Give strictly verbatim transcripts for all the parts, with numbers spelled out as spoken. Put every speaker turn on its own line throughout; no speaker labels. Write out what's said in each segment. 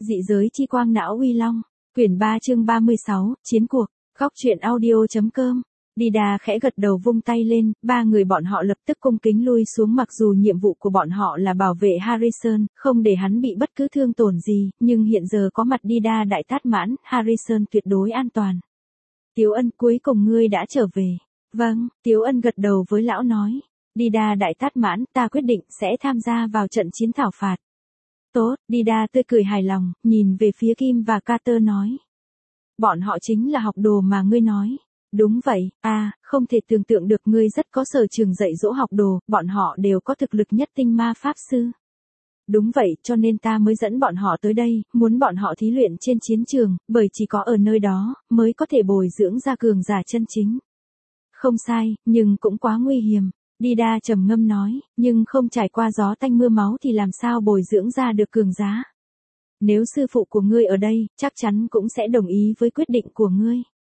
Dị giới chi quang não uy long. Quyển ba chương ba mươi sáu, chiến cuộc. Góc truyện audio.com. Dida khẽ gật đầu vung tay lên, ba người bọn họ lập tức cung kính lui xuống mặc dù nhiệm vụ của bọn họ là bảo vệ Harrison, không để hắn bị bất cứ thương tổn gì, nhưng hiện giờ có mặt Dida đại tát mãn, Harrison tuyệt đối an toàn. Tiếu Ân, cuối cùng ngươi đã trở về. Vâng, Tiếu Ân gật đầu với lão nói. Dida đại tát mãn, ta quyết định sẽ tham gia vào trận chiến thảo phạt. Tốt, Dida tươi cười hài lòng, nhìn về phía Kim và Carter nói. Bọn họ chính là học đồ mà ngươi nói. Đúng vậy, à, không thể tưởng tượng được ngươi rất có sở trường dạy dỗ học đồ, bọn họ đều có thực lực nhất tinh ma pháp sư. Đúng vậy, cho nên ta mới dẫn bọn họ tới đây, muốn bọn họ thí luyện trên chiến trường, bởi chỉ có ở nơi đó, mới có thể bồi dưỡng ra cường giả chân chính. Không sai, nhưng cũng quá nguy hiểm. Dida trầm ngâm nói, nhưng không trải qua gió tanh mưa máu thì làm sao bồi dưỡng ra được cường giá. Nếu sư phụ của ngươi ở đây, chắc chắn cũng sẽ đồng ý với quyết định của ngươi.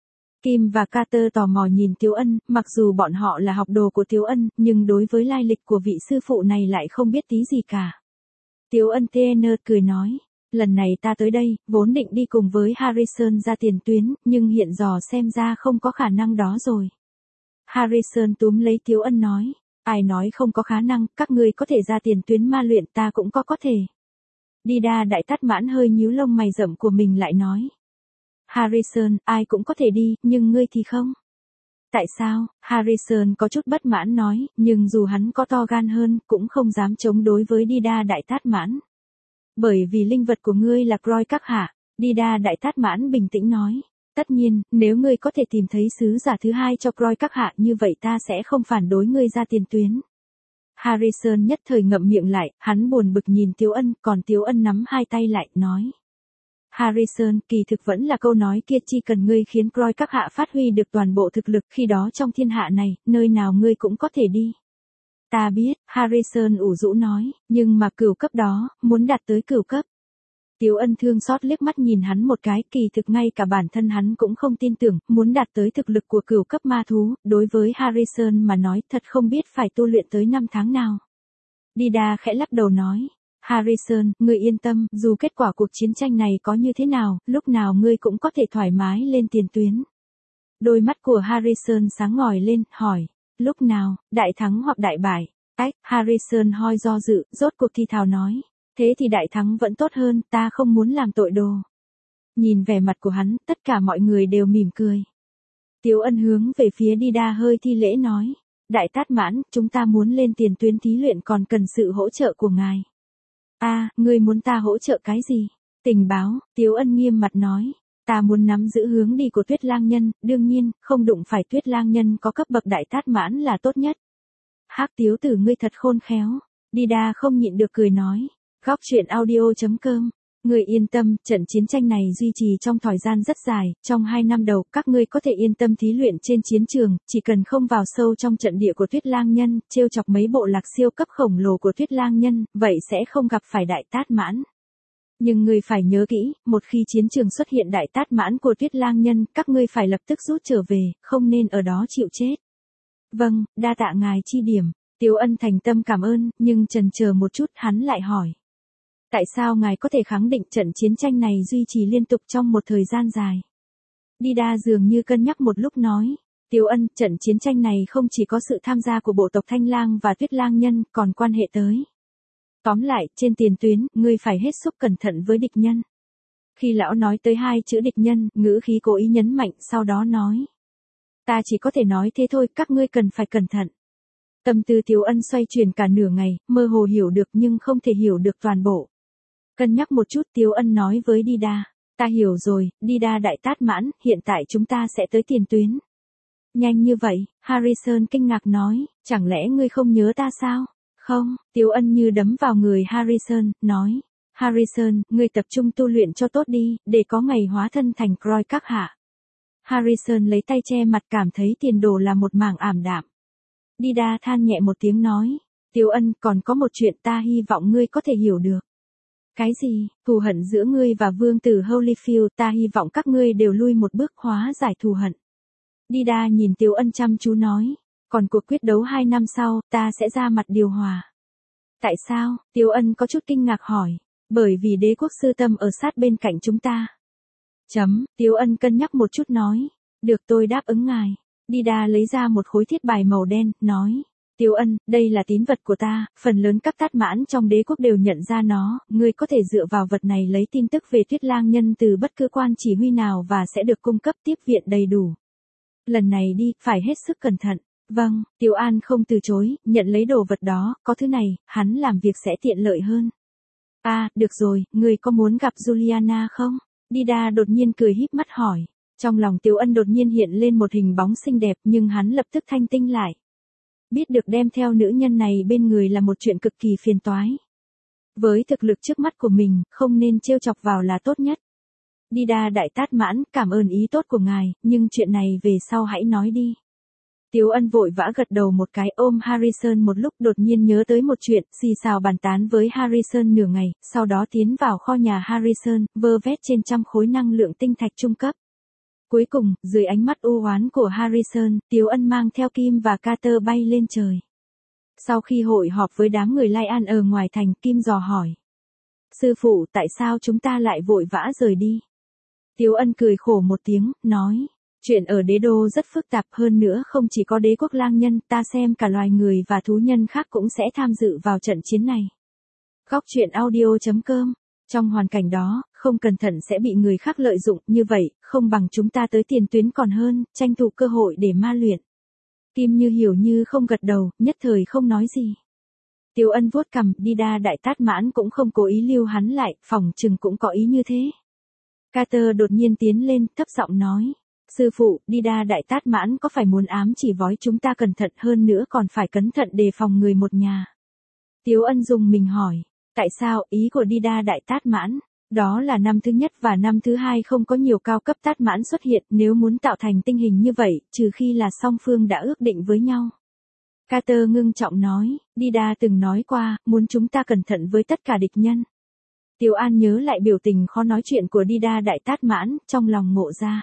Kim và Carter tò mò nhìn Tiếu Ân, mặc dù bọn họ là học đồ của Tiếu Ân, nhưng đối với lai lịch của vị sư phụ này lại không biết tí gì cả. Tiếu Ân tê en cười nói, lần này ta tới đây, vốn định đi cùng với Harrison ra tiền tuyến, nhưng hiện giờ xem ra không có khả năng đó rồi. Harrison túm lấy Tiếu Ân nói, ai nói không có khả năng, các ngươi có thể ra tiền tuyến ma luyện, ta cũng có có thể. Dida đại tát mãn hơi nhíu lông mày rậm của mình lại nói. Harrison, ai cũng có thể đi, nhưng ngươi thì không. Tại sao? Harrison có chút bất mãn nói, nhưng dù hắn có to gan hơn, cũng không dám chống đối với Dida đại tát mãn. Bởi vì linh vật của ngươi là Croy các hạ, Dida đại tát mãn bình tĩnh nói. Tất nhiên, nếu ngươi có thể tìm thấy sứ giả thứ hai cho Croy các hạ như vậy ta sẽ không phản đối ngươi ra tiền tuyến. Harrison nhất thời ngậm miệng lại, hắn buồn bực nhìn Tiếu Ân, còn Tiếu Ân nắm hai tay lại, nói. Harrison, kỳ thực vẫn là câu nói kia, chỉ cần ngươi khiến Croy các hạ phát huy được toàn bộ thực lực, khi đó trong thiên hạ này, nơi nào ngươi cũng có thể đi. Ta biết, Harrison ủ rũ nói, nhưng mà cửu cấp đó, muốn đạt tới cửu cấp. Tiếu Ân thương xót liếc mắt nhìn hắn một cái, kỳ thực ngay cả bản thân hắn cũng không tin tưởng, muốn đạt tới thực lực của cửu cấp ma thú, đối với Harrison mà nói thật không biết phải tu luyện tới năm tháng nào. Dida khẽ lắc đầu nói, Harrison, ngươi yên tâm, dù kết quả cuộc chiến tranh này có như thế nào, lúc nào ngươi cũng có thể thoải mái lên tiền tuyến. Đôi mắt của Harrison sáng ngời lên, hỏi, lúc nào, đại thắng hoặc đại bại? Ách, Harrison hoi do dự, rốt cuộc thì thào nói. Thế thì đại thắng vẫn tốt hơn, ta không muốn làm tội đồ. Nhìn vẻ mặt của hắn, tất cả mọi người đều mỉm cười. Tiếu Ân hướng về phía Dida hơi thi lễ nói. Đại tát mãn, chúng ta muốn lên tiền tuyến thí luyện còn cần sự hỗ trợ của ngài. A, à, ngươi muốn ta hỗ trợ cái gì? Tình báo, Tiếu Ân nghiêm mặt nói. Ta muốn nắm giữ hướng đi của Tuyết Lang Nhân, đương nhiên, không đụng phải Tuyết Lang Nhân có cấp bậc đại tát mãn là tốt nhất. Hắc Tiếu tử ngươi thật khôn khéo. Dida không nhịn được cười nói. Góc truyện audio.com. Người yên tâm, trận chiến tranh này duy trì trong thời gian rất dài, trong hai năm đầu, các ngươi có thể yên tâm thí luyện trên chiến trường, chỉ cần không vào sâu trong trận địa của Tuyết Lang Nhân, trêu chọc mấy bộ lạc siêu cấp khổng lồ của Tuyết Lang Nhân, vậy sẽ không gặp phải đại tát mãn. Nhưng ngươi phải nhớ kỹ, một khi chiến trường xuất hiện đại tát mãn của Tuyết Lang Nhân, các ngươi phải lập tức rút trở về, không nên ở đó chịu chết. Vâng, đa tạ ngài chi điểm. Tiếu Ân thành tâm cảm ơn, nhưng chần chờ một chút, hắn lại hỏi. Tại sao ngài có thể khẳng định trận chiến tranh này duy trì liên tục trong một thời gian dài? Dida dường như cân nhắc một lúc nói. Tiếu Ân, trận chiến tranh này không chỉ có sự tham gia của bộ tộc Thanh Lang và Tuyết Lang Nhân, còn quan hệ tới. Tóm lại, trên tiền tuyến, ngươi phải hết sức cẩn thận với địch nhân. Khi lão nói tới hai chữ địch nhân, ngữ khí cố ý nhấn mạnh, sau đó nói. Ta chỉ có thể nói thế thôi, các ngươi cần phải cẩn thận. Tâm tư Tiếu Ân xoay chuyển cả nửa ngày, mơ hồ hiểu được nhưng không thể hiểu được toàn bộ. Cân nhắc một chút Tiếu Ân nói với Dida. Ta hiểu rồi, Dida đại tát mãn, hiện tại chúng ta sẽ tới tiền tuyến. Nhanh như vậy, Harrison kinh ngạc nói, chẳng lẽ ngươi không nhớ ta sao? Không, Tiếu Ân như đấm vào người Harrison, nói. Harrison, ngươi tập trung tu luyện cho tốt đi, để có ngày hóa thân thành Croy các hạ. Harrison lấy tay che mặt cảm thấy tiền đồ là một mảng ảm đạm. Dida than nhẹ một tiếng nói. Tiếu Ân, còn có một chuyện ta hy vọng ngươi có thể hiểu được. Cái gì? Thù hận giữa ngươi và vương tử Holyfield, ta hy vọng các ngươi đều lui một bước hóa giải thù hận. Dida nhìn Tiếu Ân chăm chú nói. Còn cuộc quyết đấu hai năm sau, ta sẽ ra mặt điều hòa. Tại sao? Tiếu Ân có chút kinh ngạc hỏi. Bởi vì đế quốc sư tâm ở sát bên cạnh chúng ta. Chấm, Tiếu Ân cân nhắc một chút nói. Được, tôi đáp ứng ngài. Dida lấy ra một khối thiết bài màu đen, nói. Tiếu Ân, đây là tín vật của ta, phần lớn các tát mãn trong đế quốc đều nhận ra nó, ngươi có thể dựa vào vật này lấy tin tức về Tuyết Lang Nhân từ bất cứ quan chỉ huy nào và sẽ được cung cấp tiếp viện đầy đủ. Lần này đi, phải hết sức cẩn thận. Vâng, Tiếu An không từ chối, nhận lấy đồ vật đó, có thứ này, hắn làm việc sẽ tiện lợi hơn. À, được rồi, ngươi có muốn gặp Juliana không? Dida đột nhiên cười híp mắt hỏi. Trong lòng Tiếu Ân đột nhiên hiện lên một hình bóng xinh đẹp nhưng hắn lập tức thanh tinh lại. Biết được đem theo nữ nhân này bên người là một chuyện cực kỳ phiền toái. Với thực lực trước mắt của mình, không nên trêu chọc vào là tốt nhất. Dida đại tát mãn, cảm ơn ý tốt của ngài, nhưng chuyện này về sau hãy nói đi. Tiếu Ân vội vã gật đầu một cái, ôm Harrison một lúc, đột nhiên nhớ tới một chuyện, xì xào bàn tán với Harrison nửa ngày, sau đó tiến vào kho nhà Harrison, vơ vét trên trăm khối năng lượng tinh thạch trung cấp. Cuối cùng, dưới ánh mắt u oán của Harrison, Tiếu Ân mang theo Kim và Carter bay lên trời. Sau khi hội họp với đám người Lai An ở ngoài thành, Kim dò hỏi. Sư phụ, tại sao chúng ta lại vội vã rời đi? Tiếu Ân cười khổ một tiếng, nói. Chuyện ở đế đô rất phức tạp, hơn nữa không chỉ có đế quốc lang nhân, ta xem cả loài người và thú nhân khác cũng sẽ tham dự vào trận chiến này. Góc truyện audio chấm com. Trong hoàn cảnh đó, không cẩn thận sẽ bị người khác lợi dụng, như vậy, không bằng chúng ta tới tiền tuyến còn hơn, tranh thủ cơ hội để ma luyện. Kim Như hiểu như không gật đầu, nhất thời không nói gì. Tiếu Ân vuốt cằm, Dida đại tát mãn cũng không cố ý lưu hắn lại, phỏng chừng cũng có ý như thế. Carter đột nhiên tiến lên, thấp giọng nói. Sư phụ, Dida đại tát mãn có phải muốn ám chỉ vói chúng ta cẩn thận hơn nữa còn phải cẩn thận đề phòng người một nhà? Tiếu Ân dùng mình hỏi. Tại sao, ý của Dida đại tát mãn? Đó là năm thứ nhất và năm thứ hai không có nhiều cao cấp tát mãn xuất hiện, nếu muốn tạo thành tinh hình như vậy, trừ khi là song phương đã ước định với nhau. Carter ngưng trọng nói, Dida từng nói qua, muốn chúng ta cẩn thận với tất cả địch nhân. Tiếu An nhớ lại biểu tình khó nói chuyện của Dida đại tát mãn, trong lòng ngộ ra.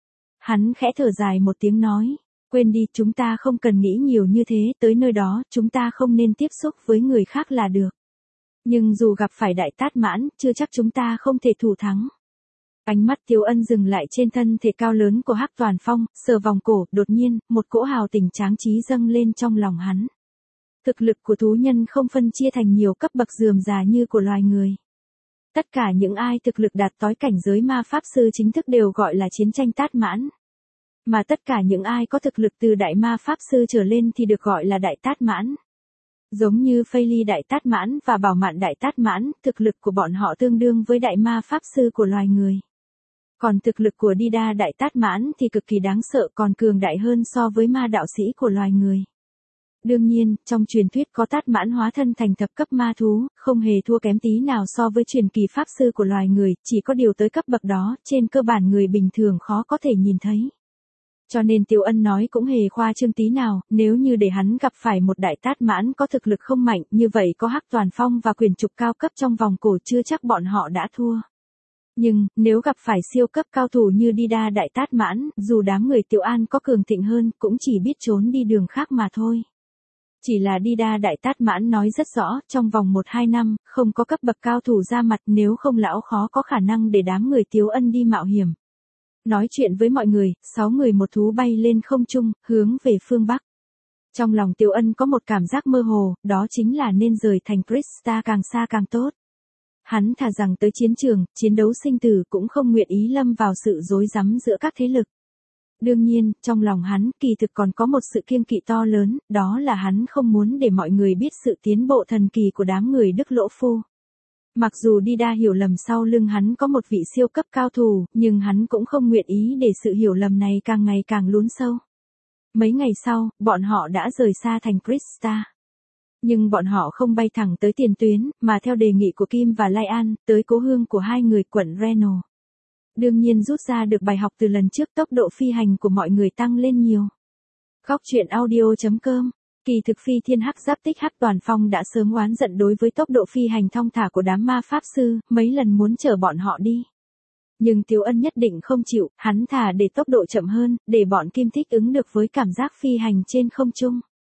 Hắn khẽ thở dài một tiếng nói, quên đi, chúng ta không cần nghĩ nhiều như thế, tới nơi đó, chúng ta không nên tiếp xúc với người khác là được. Nhưng dù gặp phải đại tát mãn, chưa chắc chúng ta không thể thủ thắng. Ánh mắt Tiếu Ân dừng lại trên thân thể cao lớn của Hắc Toàn Phong, sờ vòng cổ, đột nhiên, một cỗ hào tình tráng trí dâng lên trong lòng hắn. Thực lực của thú nhân không phân chia thành nhiều cấp bậc rườm rà như của loài người. Tất cả những ai thực lực đạt tới cảnh giới ma pháp sư chính thức đều gọi là chiến tranh tát mãn. Mà tất cả những ai có thực lực từ đại ma pháp sư trở lên thì được gọi là đại tát mãn. Giống như Phây Ly đại tát mãn và Bảo Mạn đại tát mãn, thực lực của bọn họ tương đương với đại ma pháp sư của loài người. Còn thực lực của Dida đại tát mãn thì cực kỳ đáng sợ, còn cường đại hơn so với ma đạo sĩ của loài người. Đương nhiên, trong truyền thuyết có tát mãn hóa thân thành thập cấp ma thú, không hề thua kém tí nào so với truyền kỳ pháp sư của loài người, chỉ có điều tới cấp bậc đó, trên cơ bản người bình thường khó có thể nhìn thấy. Cho nên Tiếu Ân nói cũng hề khoa trương tí nào, nếu như để hắn gặp phải một đại tát mãn có thực lực không mạnh, như vậy có Hắc Toàn Phong và quyền trục cao cấp trong vòng cổ chưa chắc bọn họ đã thua. Nhưng, nếu gặp phải siêu cấp cao thủ như Dida đại tát mãn, dù đám người Tiếu An có cường thịnh hơn, cũng chỉ biết trốn đi đường khác mà thôi. Chỉ là Dida đại tát mãn nói rất rõ, trong vòng một hai năm, không có cấp bậc cao thủ ra mặt, nếu không lão khó có khả năng để đám người Tiếu Ân đi mạo hiểm. Nói chuyện với mọi người, sáu người một thú bay lên không trung, hướng về phương Bắc. Trong lòng Tiếu Ân có một cảm giác mơ hồ, đó chính là nên rời thành Krista càng xa càng tốt. Hắn thà rằng tới chiến trường, chiến đấu sinh tử cũng không nguyện ý lâm vào sự rối rắm giữa các thế lực. Đương nhiên, trong lòng hắn, kỳ thực còn có một sự kiêng kỵ to lớn, đó là hắn không muốn để mọi người biết sự tiến bộ thần kỳ của đám người Đức Lỗ Phu. Mặc dù Dida hiểu lầm sau lưng hắn có một vị siêu cấp cao thủ, nhưng hắn cũng không nguyện ý để sự hiểu lầm này càng ngày càng lún sâu. Mấy ngày sau, bọn họ đã rời xa thành Krista. Nhưng bọn họ không bay thẳng tới tiền tuyến, mà theo đề nghị của Kim và Lai An, tới cố hương của hai người quận Reno. Đương nhiên rút ra được bài học từ lần trước, tốc độ phi hành của mọi người tăng lên nhiều. Góc truyện audio chấm com. Kỳ thực Phi Thiên Hắc Giáp Tích Hắc Toàn Phong đã sớm oán giận đối với tốc độ phi hành thong thả của đám ma pháp sư, mấy lần muốn chở bọn họ đi. Nhưng Tiếu Ân nhất định không chịu, hắn thả để tốc độ chậm hơn, để bọn Kim thích ứng được với cảm giác phi hành trên không trung.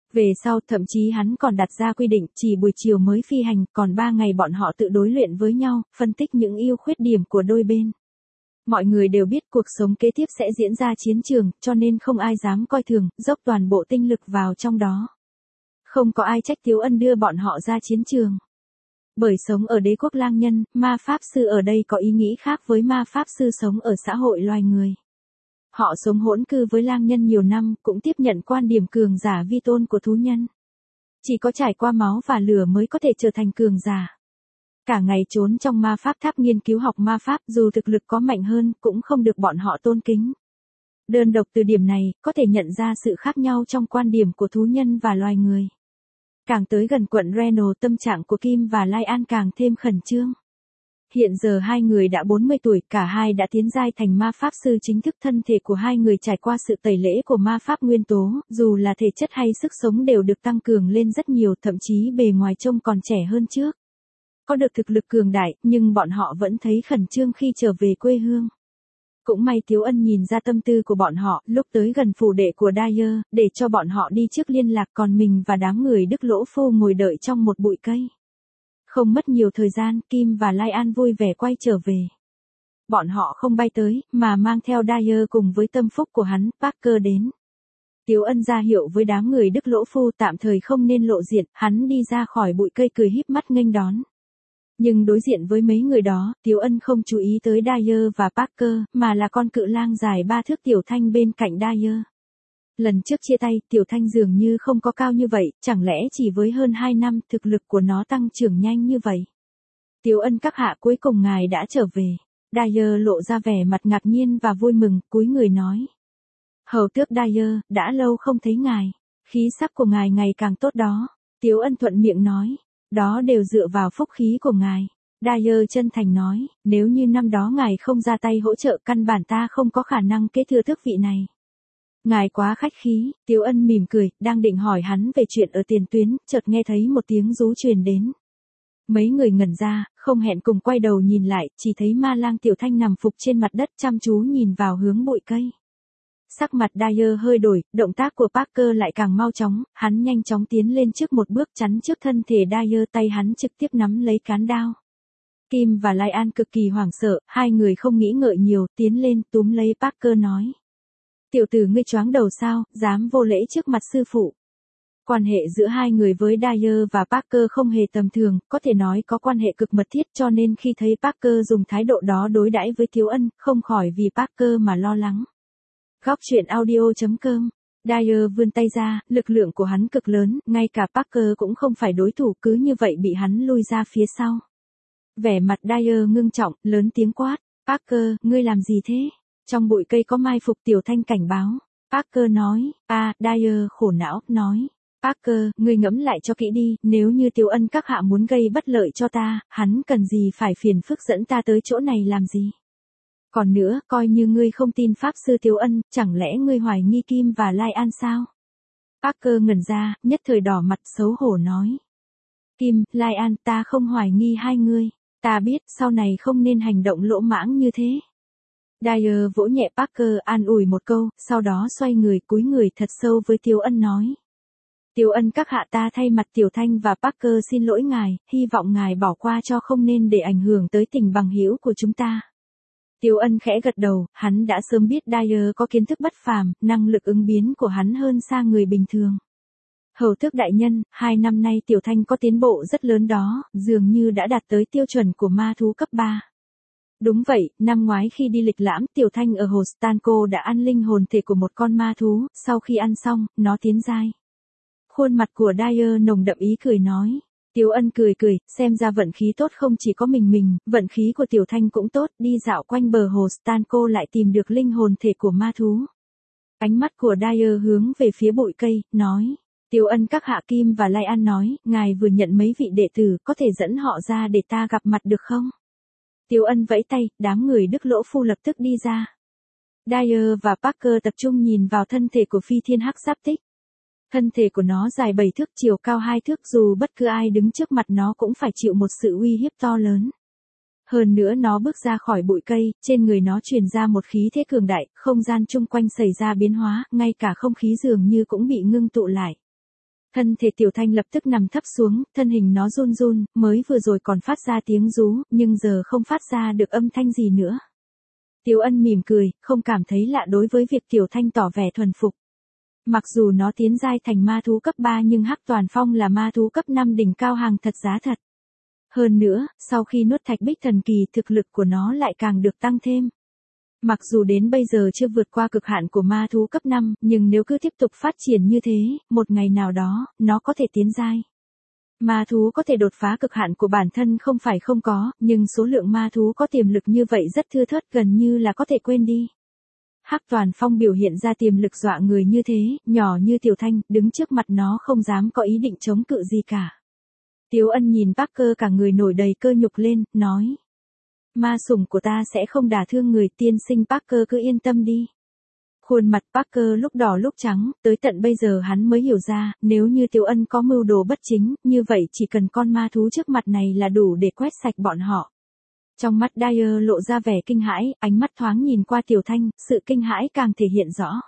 Về sau thậm chí hắn còn đặt ra quy định chỉ buổi chiều mới phi hành, còn ba ngày bọn họ tự đối luyện với nhau, phân tích những ưu khuyết điểm của đôi bên. Mọi người đều biết cuộc sống kế tiếp sẽ diễn ra chiến trường, cho nên không ai dám coi thường, dốc toàn bộ tinh lực vào trong đó. Không có ai trách Tiếu Ân đưa bọn họ ra chiến trường. Bởi sống ở đế quốc lang nhân, ma pháp sư ở đây có ý nghĩ khác với ma pháp sư sống ở xã hội loài người. Họ sống hỗn cư với lang nhân nhiều năm, cũng tiếp nhận quan điểm cường giả vi tôn của thú nhân. Chỉ có trải qua máu và lửa mới có thể trở thành cường giả. Cả ngày trốn trong ma pháp tháp nghiên cứu học ma pháp, dù thực lực có mạnh hơn, cũng không được bọn họ tôn kính. Đơn độc từ điểm này, có thể nhận ra sự khác nhau trong quan điểm của thú nhân và loài người. Càng tới gần quận Reno, tâm trạng của Kim và Lai An càng thêm khẩn trương. Hiện giờ hai người đã bốn mươi tuổi, cả hai đã tiến giai thành ma pháp sư chính thức, thân thể của hai người trải qua sự tẩy lễ của ma pháp nguyên tố, dù là thể chất hay sức sống đều được tăng cường lên rất nhiều, thậm chí bề ngoài trông còn trẻ hơn trước. Có được thực lực cường đại, nhưng bọn họ vẫn thấy khẩn trương khi trở về quê hương. Cũng may Tiếu Ân nhìn ra tâm tư của bọn họ, lúc tới gần phủ đệ của Dyer, để cho bọn họ đi trước liên lạc, còn mình và đám người Đức Lỗ Phu ngồi đợi trong một bụi cây. Không mất nhiều thời gian, Kim và Lai An vui vẻ quay trở về. Bọn họ không bay tới, mà mang theo Dyer cùng với tâm phúc của hắn, Parker đến. Tiếu Ân ra hiệu với đám người Đức Lỗ Phu tạm thời không nên lộ diện, hắn đi ra khỏi bụi cây cười híp mắt nghênh đón. Nhưng đối diện với mấy người đó, Tiếu Ân không chú ý tới Dyer và Parker, mà là con cự lang dài ba thước Tiểu Thanh bên cạnh Dyer. Lần trước chia tay, Tiểu Thanh dường như không có cao như vậy, chẳng lẽ chỉ với hơn hai năm thực lực của nó tăng trưởng nhanh như vậy. Tiếu Ân các hạ, cuối cùng ngài đã trở về. Dyer lộ ra vẻ mặt ngạc nhiên và vui mừng, cúi người nói. Hầu tước Dyer, đã lâu không thấy ngài. Khí sắc của ngài ngày càng tốt đó. Tiếu Ân thuận miệng nói. Đó đều dựa vào phúc khí của ngài. Dyer chân thành nói, nếu như năm đó ngài không ra tay hỗ trợ, căn bản ta không có khả năng kế thừa tước vị này. Ngài quá khách khí. Tiếu Ân mỉm cười, đang định hỏi hắn về chuyện ở tiền tuyến, chợt nghe thấy một tiếng rú truyền đến. Mấy người ngẩn ra, không hẹn cùng quay đầu nhìn lại, chỉ thấy ma lang Tiểu Thanh nằm phục trên mặt đất chăm chú nhìn vào hướng bụi cây. Sắc mặt Dyer hơi đổi, động tác của Parker lại càng mau chóng, hắn nhanh chóng tiến lên trước một bước chắn trước thân thể Dyer, tay hắn trực tiếp nắm lấy cán đao. Kim và Lai An cực kỳ hoảng sợ, hai người không nghĩ ngợi nhiều, tiến lên túm lấy Parker nói. Tiểu tử ngươi choáng đầu sao, dám vô lễ trước mặt sư phụ. Quan hệ giữa hai người với Dyer và Parker không hề tầm thường, có thể nói có quan hệ cực mật thiết, cho nên khi thấy Parker dùng thái độ đó đối đãi với Tiếu Ân, không khỏi vì Parker mà lo lắng. Góc truyện audio chấm com. Dyer vươn tay ra, lực lượng của hắn cực lớn, ngay cả Parker cũng không phải đối thủ, cứ như vậy bị hắn lui ra phía sau. Vẻ mặt Dyer ngưng trọng, lớn tiếng quát. Parker, ngươi làm gì thế? Trong bụi cây có mai phục. Tiểu Thanh cảnh báo. Parker nói. À, Dyer khổ não, nói. Parker, ngươi ngẫm lại cho kỹ đi, nếu như Tiếu Ân các hạ muốn gây bất lợi cho ta, hắn cần gì phải phiền phức dẫn ta tới chỗ này làm gì? Còn nữa, coi như ngươi không tin Pháp sư Tiếu Ân, chẳng lẽ ngươi hoài nghi Kim và Lai An sao? Parker ngẩn ra, nhất thời đỏ mặt xấu hổ nói. Kim, Lai An, ta không hoài nghi hai ngươi. Ta biết, sau này không nên hành động lỗ mãng như thế. Dyer vỗ nhẹ Parker an ủi một câu, sau đó xoay người cúi người thật sâu với Tiếu Ân nói. Tiếu Ân các hạ, ta thay mặt Tiểu Thanh và Parker xin lỗi ngài, hy vọng ngài bỏ qua cho, không nên để ảnh hưởng tới tình bằng hữu của chúng ta. Tiếu Ân khẽ gật đầu, hắn đã sớm biết Dyer có kiến thức bất phàm, năng lực ứng biến của hắn hơn xa người bình thường. Hầu tước đại nhân, hai năm nay Tiểu Thanh có tiến bộ rất lớn đó, dường như đã đạt tới tiêu chuẩn của ma thú cấp ba. Đúng vậy, năm ngoái khi đi lịch lãm, Tiểu Thanh ở hồ Stanco đã ăn linh hồn thể của một con ma thú, sau khi ăn xong, nó tiến giai. Khuôn mặt của Dyer nồng đậm ý cười nói. Tiếu Ân cười cười, xem ra vận khí tốt không chỉ có mình mình, vận khí của Tiểu Thanh cũng tốt, đi dạo quanh bờ hồ Stanco lại tìm được linh hồn thể của ma thú. Ánh mắt của Dyer hướng về phía bụi cây, nói. Tiếu Ân các hạ, Kim và Lai An nói, ngài vừa nhận mấy vị đệ tử, có thể dẫn họ ra để ta gặp mặt được không? Tiếu Ân vẫy tay, đám người Đức Lỗ Phu lập tức đi ra. Dyer và Parker tập trung nhìn vào thân thể của phi thiên hắc giáp tích. Thân thể của nó dài bảy thước, chiều cao hai thước, dù bất cứ ai đứng trước mặt nó cũng phải chịu một sự uy hiếp to lớn. Hơn nữa nó bước ra khỏi bụi cây, trên người nó truyền ra một khí thế cường đại, không gian chung quanh xảy ra biến hóa, ngay cả không khí dường như cũng bị ngưng tụ lại. Thân thể Tiểu Thanh lập tức nằm thấp xuống, thân hình nó run run, mới vừa rồi còn phát ra tiếng rú, nhưng giờ không phát ra được âm thanh gì nữa. Tiếu Ân mỉm cười, không cảm thấy lạ đối với việc Tiểu Thanh tỏ vẻ thuần phục. Mặc dù nó tiến giai thành ma thú cấp ba nhưng Hắc Toàn Phong là ma thú cấp năm đỉnh cao hàng thật giá thật. Hơn nữa, sau khi nuốt thạch bích thần kỳ thực lực của nó lại càng được tăng thêm. Mặc dù đến bây giờ chưa vượt qua cực hạn của ma thú cấp năm, nhưng nếu cứ tiếp tục phát triển như thế, một ngày nào đó, nó có thể tiến giai. Ma thú có thể đột phá cực hạn của bản thân không phải không có, nhưng số lượng ma thú có tiềm lực như vậy rất thưa thớt, gần như là có thể quên đi. Hắc Toàn Phong biểu hiện ra tiềm lực dọa người như thế, nhỏ như Tiểu Thanh, đứng trước mặt nó không dám có ý định chống cự gì cả. Tiếu Ân nhìn Parker cả người nổi đầy cơ nhục lên, nói. Ma sủng của ta sẽ không đả thương người, tiên sinh Parker cứ yên tâm đi. Khuôn mặt Parker lúc đỏ lúc trắng, tới tận bây giờ hắn mới hiểu ra, nếu như Tiếu Ân có mưu đồ bất chính, như vậy chỉ cần con ma thú trước mặt này là đủ để quét sạch bọn họ. Trong mắt Dyer lộ ra vẻ kinh hãi, ánh mắt thoáng nhìn qua Tiểu Thanh, sự kinh hãi càng thể hiện rõ.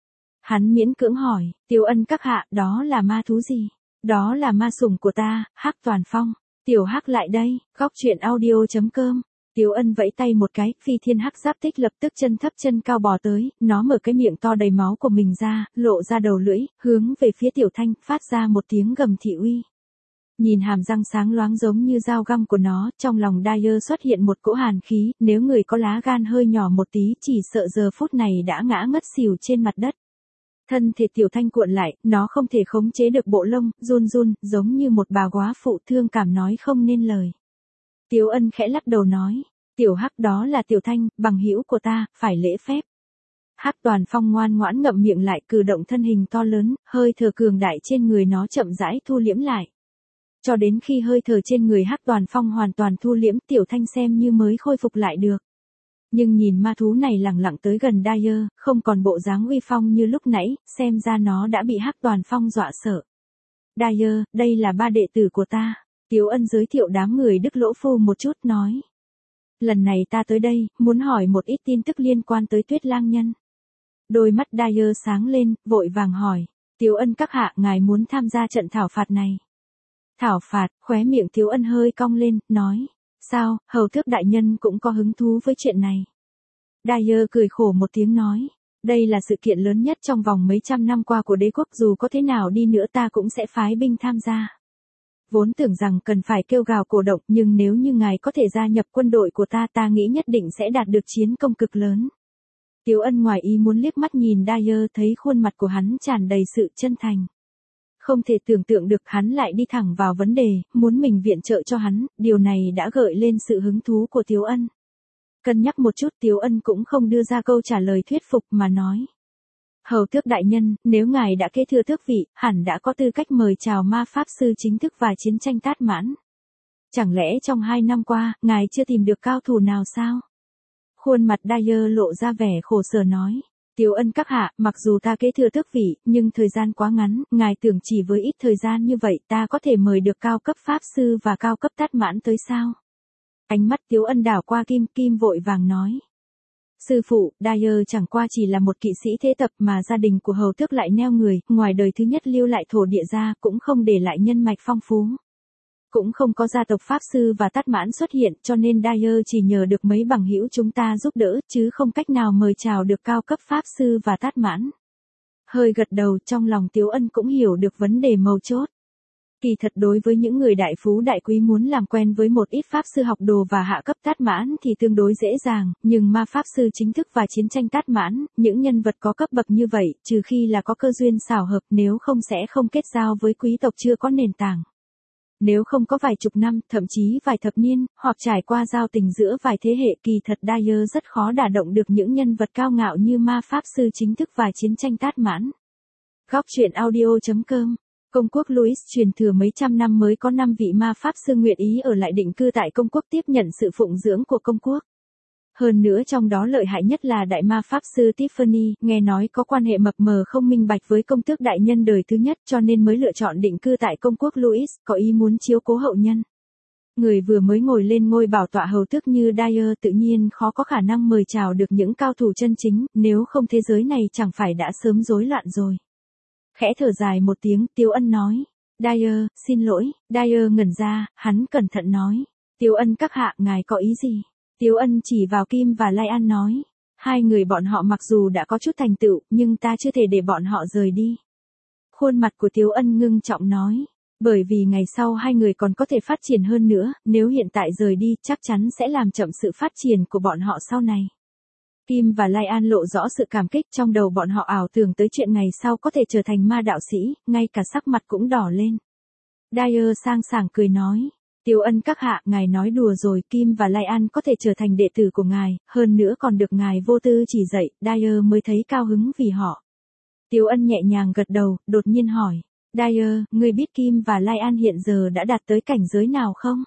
Hắn miễn cưỡng hỏi, Tiếu Ân các hạ, đó là ma thú gì? Đó là ma sủng của ta, Hắc Toàn Phong. Tiểu Hắc lại đây, góc truyện audio chấm com. Tiếu Ân vẫy tay một cái, phi thiên hắc giáp tích lập tức chân thấp chân cao bò tới, nó mở cái miệng to đầy máu của mình ra, lộ ra đầu lưỡi, hướng về phía Tiểu Thanh, phát ra một tiếng gầm thị uy. Nhìn hàm răng sáng loáng giống như dao găm của nó, trong lòng Dyer xuất hiện một cỗ hàn khí, nếu người có lá gan hơi nhỏ một tí chỉ sợ giờ phút này đã ngã ngất xỉu trên mặt đất. Thân thể Tiểu Thanh cuộn lại, nó không thể khống chế được bộ lông, run run, giống như một bà góa phụ thương cảm nói không nên lời. Tiếu Ân khẽ lắc đầu nói, Tiểu Hắc đó là Tiểu Thanh, bằng hữu của ta, phải lễ phép. Hắc Toàn Phong ngoan ngoãn ngậm miệng lại, cử động thân hình to lớn, hơi thở cường đại trên người nó chậm rãi thu liễm lại. Cho đến khi hơi thở trên người Hắc Toàn Phong hoàn toàn thu liễm, Tiểu Thanh xem như mới khôi phục lại được. Nhưng nhìn ma thú này lẳng lặng tới gần Dyer, không còn bộ dáng uy phong như lúc nãy, xem ra nó đã bị Hắc Toàn Phong dọa sợ. Dyer, đây là ba đệ tử của ta. Tiếu Ân giới thiệu đám người Đức Lỗ Phu một chút nói. Lần này ta tới đây, muốn hỏi một ít tin tức liên quan tới Tuyết Lang Nhân. Đôi mắt Dyer sáng lên, vội vàng hỏi. Tiếu Ân các hạ, ngài muốn tham gia trận thảo phạt này. Thảo phạt, khóe miệng Tiếu Ân hơi cong lên, nói. Sao, hầu tước đại nhân cũng có hứng thú với chuyện này. Dyer cười khổ một tiếng nói. Đây là sự kiện lớn nhất trong vòng mấy trăm năm qua của đế quốc, dù có thế nào đi nữa ta cũng sẽ phái binh tham gia. Vốn tưởng rằng cần phải kêu gào cổ động, nhưng nếu như ngài có thể gia nhập quân đội của ta, ta nghĩ nhất định sẽ đạt được chiến công cực lớn. Tiếu Ân ngoài ý muốn liếc mắt nhìn Dyer, thấy khuôn mặt của hắn tràn đầy sự chân thành. Không thể tưởng tượng được hắn lại đi thẳng vào vấn đề, muốn mình viện trợ cho hắn, điều này đã gợi lên sự hứng thú của Tiếu Ân. Cân nhắc một chút, Tiếu Ân cũng không đưa ra câu trả lời thuyết phục mà nói. Hầu tước đại nhân, nếu ngài đã kế thừa tước vị, hẳn đã có tư cách mời chào ma pháp sư chính thức và chiến tranh tát mãn. Chẳng lẽ trong hai năm qua, ngài chưa tìm được cao thủ nào sao? Khuôn mặt Dyer lộ ra vẻ khổ sở nói. Tiếu Ân các hạ, mặc dù ta kế thừa tước vị, nhưng thời gian quá ngắn, ngài tưởng chỉ với ít thời gian như vậy ta có thể mời được cao cấp pháp sư và cao cấp tát mãn tới sao? Ánh mắt Tiếu Ân đảo qua Kim, Kim vội vàng nói. Sư phụ, Dyer chẳng qua chỉ là một kỵ sĩ thế tập mà gia đình của hầu tước lại neo người, ngoài đời thứ nhất lưu lại thổ địa ra cũng không để lại nhân mạch phong phú. Cũng không có gia tộc pháp sư và tát mãn xuất hiện, cho nên Dyer chỉ nhờ được mấy bằng hữu chúng ta giúp đỡ, chứ không cách nào mời chào được cao cấp pháp sư và tát mãn. Hơi gật đầu, trong lòng Tiếu Ân cũng hiểu được vấn đề mấu chốt. Kỳ thật đối với những người đại phú đại quý muốn làm quen với một ít pháp sư học đồ và hạ cấp tát mãn thì tương đối dễ dàng, nhưng ma pháp sư chính thức và chiến tranh tát mãn, những nhân vật có cấp bậc như vậy, trừ khi là có cơ duyên xảo hợp, nếu không sẽ không kết giao với quý tộc chưa có nền tảng. Nếu không có vài chục năm, thậm chí vài thập niên, hoặc trải qua giao tình giữa vài thế hệ, kỳ thật Dyer rất khó đả động được những nhân vật cao ngạo như ma pháp sư chính thức và chiến tranh tát mãn. Góc truyện audio chấm com. Công quốc Louis truyền thừa mấy trăm năm mới có năm vị ma pháp sư nguyện ý ở lại định cư tại công quốc tiếp nhận sự phụng dưỡng của công quốc. Hơn nữa trong đó lợi hại nhất là đại ma pháp sư Tiffany, nghe nói có quan hệ mập mờ không minh bạch với công tước đại nhân đời thứ nhất cho nên mới lựa chọn định cư tại công quốc Louis, có ý muốn chiếu cố hậu nhân. Người vừa mới ngồi lên ngôi bảo tọa hầu tước như Dyer tự nhiên khó có khả năng mời chào được những cao thủ chân chính, nếu không thế giới này chẳng phải đã sớm rối loạn rồi. Khẽ thở dài một tiếng, Tiếu Ân nói. Dyer, xin lỗi. Dyer ngẩn ra, hắn cẩn thận nói. Tiếu Ân các hạ, ngài có ý gì? Tiếu Ân chỉ vào Kim và Lai An nói. Hai người bọn họ mặc dù đã có chút thành tựu, nhưng ta chưa thể để bọn họ rời đi. Khuôn mặt của Tiếu Ân ngưng trọng nói. Bởi vì ngày sau hai người còn có thể phát triển hơn nữa, nếu hiện tại rời đi chắc chắn sẽ làm chậm sự phát triển của bọn họ sau này. Kim và Lai An lộ rõ sự cảm kích, trong đầu bọn họ ảo tưởng tới chuyện ngày sau có thể trở thành ma đạo sĩ, ngay cả sắc mặt cũng đỏ lên. Dyer sang sảng cười nói. Tiếu Ân các hạ, ngài nói đùa rồi, Kim và Lai An có thể trở thành đệ tử của ngài, hơn nữa còn được ngài vô tư chỉ dạy, Dyer mới thấy cao hứng vì họ. Tiếu Ân nhẹ nhàng gật đầu, đột nhiên hỏi. Dyer, ngươi biết Kim và Lai An hiện giờ đã đạt tới cảnh giới nào không?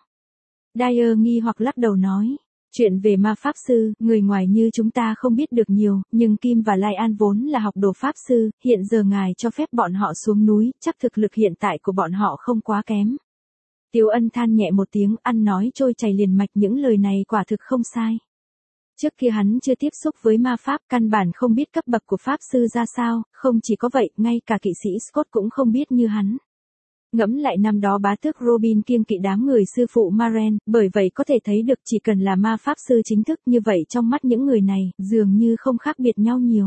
Dyer nghi hoặc lắc đầu nói. Chuyện về ma pháp sư, người ngoài như chúng ta không biết được nhiều, nhưng Kim và Lai An vốn là học đồ pháp sư, hiện giờ ngài cho phép bọn họ xuống núi, chắc thực lực hiện tại của bọn họ không quá kém. Tiếu Ân than nhẹ một tiếng, ăn nói trôi chảy liền mạch, những lời này quả thực không sai. Trước kia hắn chưa tiếp xúc với ma pháp, căn bản không biết cấp bậc của pháp sư ra sao, không chỉ có vậy, ngay cả kỵ sĩ Scott cũng không biết như hắn. Ngẫm lại năm đó bá tước Robin kiêng kỵ đám người sư phụ Maren, bởi vậy có thể thấy được chỉ cần là ma pháp sư chính thức như vậy trong mắt những người này, dường như không khác biệt nhau nhiều.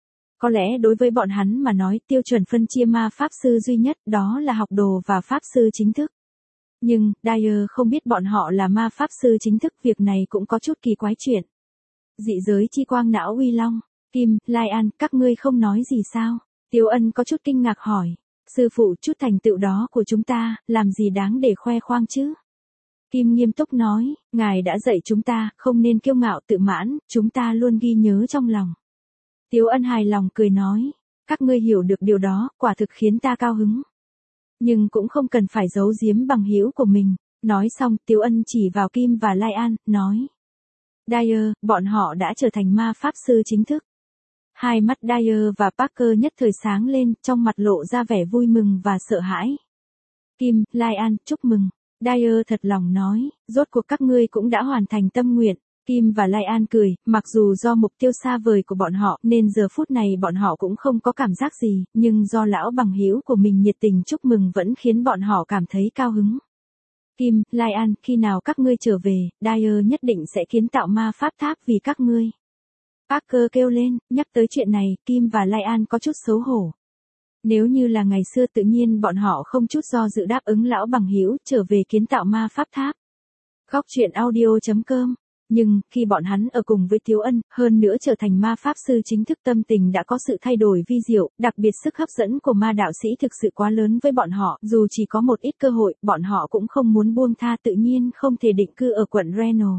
Có lẽ đối với bọn hắn mà nói tiêu chuẩn phân chia ma pháp sư duy nhất đó là học đồ và pháp sư chính thức. Nhưng, Dyer không biết bọn họ là ma pháp sư chính thức, việc này cũng có chút kỳ quái chuyện. Dị giới chi quang não uy long, Kim, Lai An, các ngươi không nói gì sao? Tiếu Ân có chút kinh ngạc hỏi. Sư phụ, chút thành tựu đó của chúng ta, làm gì đáng để khoe khoang chứ? Kim nghiêm túc nói, ngài đã dạy chúng ta, không nên kiêu ngạo tự mãn, chúng ta luôn ghi nhớ trong lòng. Tiếu Ân hài lòng cười nói, các ngươi hiểu được điều đó, quả thực khiến ta cao hứng. Nhưng cũng không cần phải giấu giếm bằng hữu của mình. Nói xong, Tiếu Ân chỉ vào Kim và Lai An, nói. Dyer, bọn họ đã trở thành ma pháp sư chính thức. Hai mắt Dyer và Parker nhất thời sáng lên, trong mặt lộ ra vẻ vui mừng và sợ hãi. Kim, Lai An, chúc mừng. Dyer thật lòng nói, rốt cuộc các ngươi cũng đã hoàn thành tâm nguyện. Kim và Lai An cười, mặc dù do mục tiêu xa vời của bọn họ nên giờ phút này bọn họ cũng không có cảm giác gì, nhưng do lão bằng hữu của mình nhiệt tình chúc mừng vẫn khiến bọn họ cảm thấy cao hứng. Kim, Lai An, khi nào các ngươi trở về, Dyer nhất định sẽ kiến tạo ma pháp tháp vì các ngươi. Parker kêu lên, nhắc tới chuyện này, Kim và Lai An có chút xấu hổ. Nếu như là ngày xưa tự nhiên bọn họ không chút do dự đáp ứng lão bằng hữu trở về kiến tạo ma pháp tháp. Góc truyện audio chấm com. Nhưng, khi bọn hắn ở cùng với Tiếu Ân, hơn nữa trở thành ma pháp sư chính thức, tâm tình đã có sự thay đổi vi diệu, đặc biệt sức hấp dẫn của ma đạo sĩ thực sự quá lớn với bọn họ, dù chỉ có một ít cơ hội, bọn họ cũng không muốn buông tha, tự nhiên không thể định cư ở quận Reno.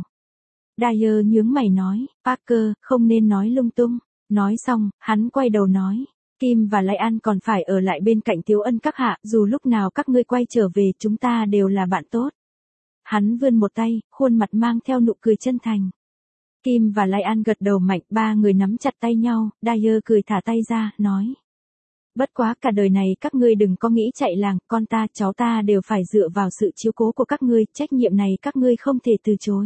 Dyer nhướng mày nói, Parker, không nên nói lung tung. Nói xong, hắn quay đầu nói, Kim và Lai An còn phải ở lại bên cạnh Tiếu Ân các hạ, dù lúc nào các ngươi quay trở về chúng ta đều là bạn tốt. Hắn vươn một tay, khuôn mặt mang theo nụ cười chân thành. Kim và Lai An gật đầu mạnh, ba người nắm chặt tay nhau, Dyer cười thả tay ra, nói. Bất quá cả đời này các ngươi đừng có nghĩ chạy làng, con ta, cháu ta đều phải dựa vào sự chiếu cố của các ngươi, trách nhiệm này các ngươi không thể từ chối.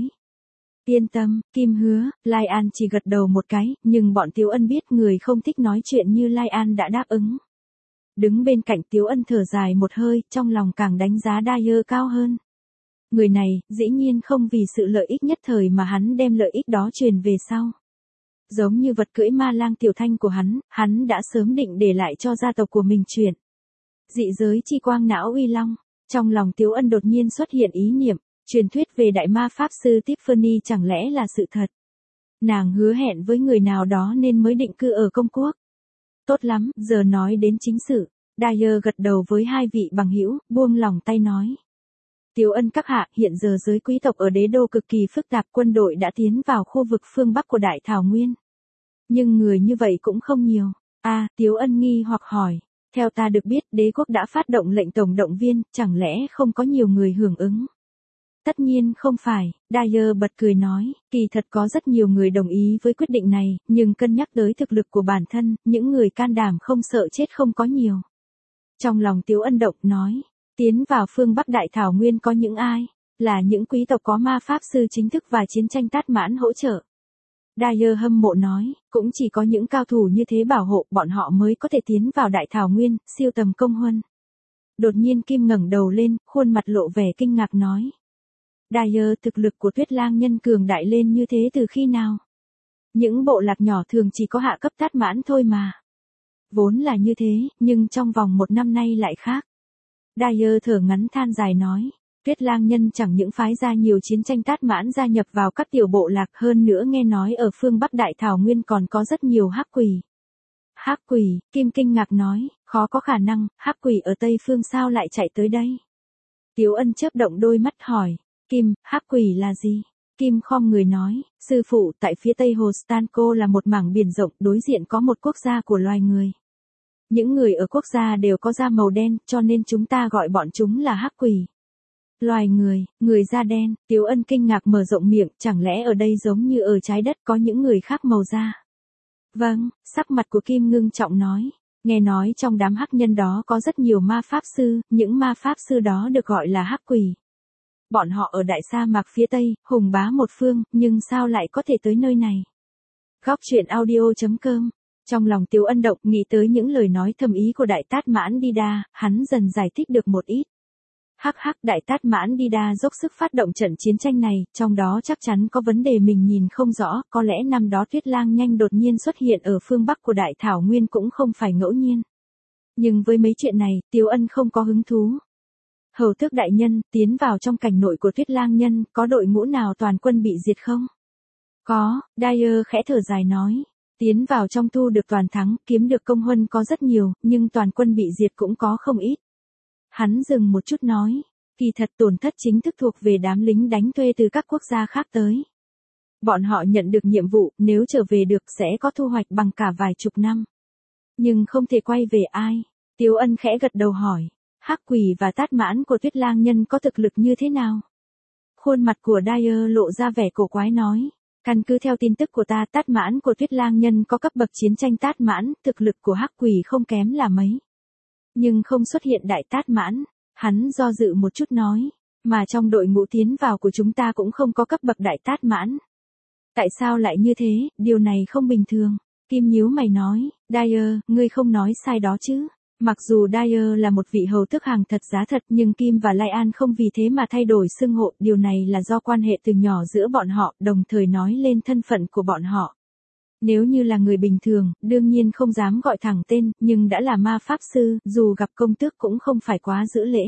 Yên tâm, Kim hứa, Lai An chỉ gật đầu một cái, nhưng bọn Tiếu Ân biết người không thích nói chuyện như Lai An đã đáp ứng. Đứng bên cạnh Tiếu Ân thở dài một hơi, trong lòng càng đánh giá Dyer cao hơn. Người này, dĩ nhiên không vì sự lợi ích nhất thời mà hắn đem lợi ích đó truyền về sau. Giống như vật cưỡi ma lang tiểu thanh của hắn, hắn đã sớm định để lại cho gia tộc của mình truyền. Dị giới chi quang não uy long, trong lòng Tiếu Ân đột nhiên xuất hiện ý niệm, truyền thuyết về đại ma pháp sư Tiffany chẳng lẽ là sự thật. Nàng hứa hẹn với người nào đó nên mới định cư ở công quốc. Tốt lắm, giờ nói đến chính sự. Dyer gật đầu với hai vị bằng hữu, buông lòng tay nói. Tiếu Ân các hạ, hiện giờ giới quý tộc ở đế đô cực kỳ phức tạp, quân đội đã tiến vào khu vực phương Bắc của Đại Thảo Nguyên. Nhưng người như vậy cũng không nhiều. À, Tiếu Ân nghi hoặc hỏi. Theo ta được biết, đế quốc đã phát động lệnh tổng động viên, chẳng lẽ không có nhiều người hưởng ứng? Tất nhiên không phải, Dyer bật cười nói, kỳ thật có rất nhiều người đồng ý với quyết định này, nhưng cân nhắc tới thực lực của bản thân, những người can đảm không sợ chết không có nhiều. Trong lòng Tiếu Ân động nói, tiến vào phương Bắc Đại Thảo Nguyên có những ai? Là những quý tộc có ma pháp sư chính thức và chiến tranh tát mãn hỗ trợ. Dyer hâm mộ nói, cũng chỉ có những cao thủ như thế bảo hộ bọn họ mới có thể tiến vào đại thảo nguyên, siêu tầm công huân. Đột nhiên Kim ngẩng đầu lên, khuôn mặt lộ vẻ kinh ngạc nói. Dyer, thực lực của Tuyết Lang Nhân cường đại lên như thế từ khi nào? Những bộ lạc nhỏ thường chỉ có hạ cấp tát mãn thôi mà. Vốn là như thế, nhưng trong vòng một năm nay lại khác. Dyer thở ngắn than dài nói. Tuyết Lang Nhân chẳng những phái ra nhiều chiến tranh tát mãn gia nhập vào các tiểu bộ lạc, hơn nữa nghe nói ở phương Bắc Đại Thảo Nguyên còn có rất nhiều hắc quỷ. Hắc quỷ, Kim kinh ngạc nói, khó có khả năng, hắc quỷ ở Tây Phương sao lại chạy tới đây? Tiếu Ân chớp động đôi mắt hỏi, Kim, hắc quỷ là gì? Kim khom người nói, sư phụ, tại phía Tây Hồ Stanko là một mảng biển rộng, đối diện có một quốc gia của loài người. Những người ở quốc gia đều có da màu đen, cho nên chúng ta gọi bọn chúng là hắc quỷ. Loài người, người da đen, Tiếu Ân kinh ngạc mở rộng miệng, chẳng lẽ ở đây giống như ở trái đất có những người khác màu da? Vâng, sắc mặt của Kim ngưng trọng nói, nghe nói trong đám hắc nhân đó có rất nhiều ma pháp sư, những ma pháp sư đó được gọi là hắc quỷ. Bọn họ ở đại sa mạc phía Tây, hùng bá một phương, nhưng sao lại có thể tới nơi này? Góc truyện audio chấm com. Trong lòng Tiếu Ân động, nghĩ tới những lời nói thầm ý của đại tát mãn đi đa, hắn dần giải thích được một ít. Hắc hắc, đại tát mãn đi đa dốc sức phát động trận chiến tranh này, trong đó chắc chắn có vấn đề mình nhìn không rõ, có lẽ năm đó Tuyết Lang Nhanh đột nhiên xuất hiện ở phương Bắc của Đại Thảo Nguyên cũng không phải ngẫu nhiên. Nhưng với mấy chuyện này, Tiếu Ân không có hứng thú. Hầu tước đại nhân, tiến vào trong cảnh nội của Tuyết Lang Nhân, có đội ngũ nào toàn quân bị diệt không? Có, Dyer khẽ thở dài nói. Tiến vào trong thu được toàn thắng, kiếm được công huân có rất nhiều, nhưng toàn quân bị diệt cũng có không ít. Hắn dừng một chút nói, kỳ thật tổn thất chính thức thuộc về đám lính đánh thuê từ các quốc gia khác tới. Bọn họ nhận được nhiệm vụ, nếu trở về được sẽ có thu hoạch bằng cả vài chục năm. Nhưng không thể quay về ai. Tiếu Ân khẽ gật đầu hỏi, hắc quỷ và tát mãn của Tuyết Lang Nhân có thực lực như thế nào? Khuôn mặt của Dyer lộ ra vẻ cổ quái nói, căn cứ theo tin tức của ta, tát mãn của Tuyết Lang Nhân có cấp bậc chiến tranh tát mãn, thực lực của hắc quỷ không kém là mấy. Nhưng không xuất hiện đại tát mãn, hắn do dự một chút nói, mà trong đội ngũ tiến vào của chúng ta cũng không có cấp bậc đại tát mãn. Tại sao lại như thế, điều này không bình thường. Kim nhíu mày nói, Dyer, ngươi không nói sai đó chứ. Mặc dù Dyer là một vị hầu tước hàng thật giá thật, nhưng Kim và Lai An không vì thế mà thay đổi xưng hộ, điều này là do quan hệ từ nhỏ giữa bọn họ, đồng thời nói lên thân phận của bọn họ. Nếu như là người bình thường, đương nhiên không dám gọi thẳng tên, nhưng đã là ma pháp sư, dù gặp công tước cũng không phải quá giữ lễ.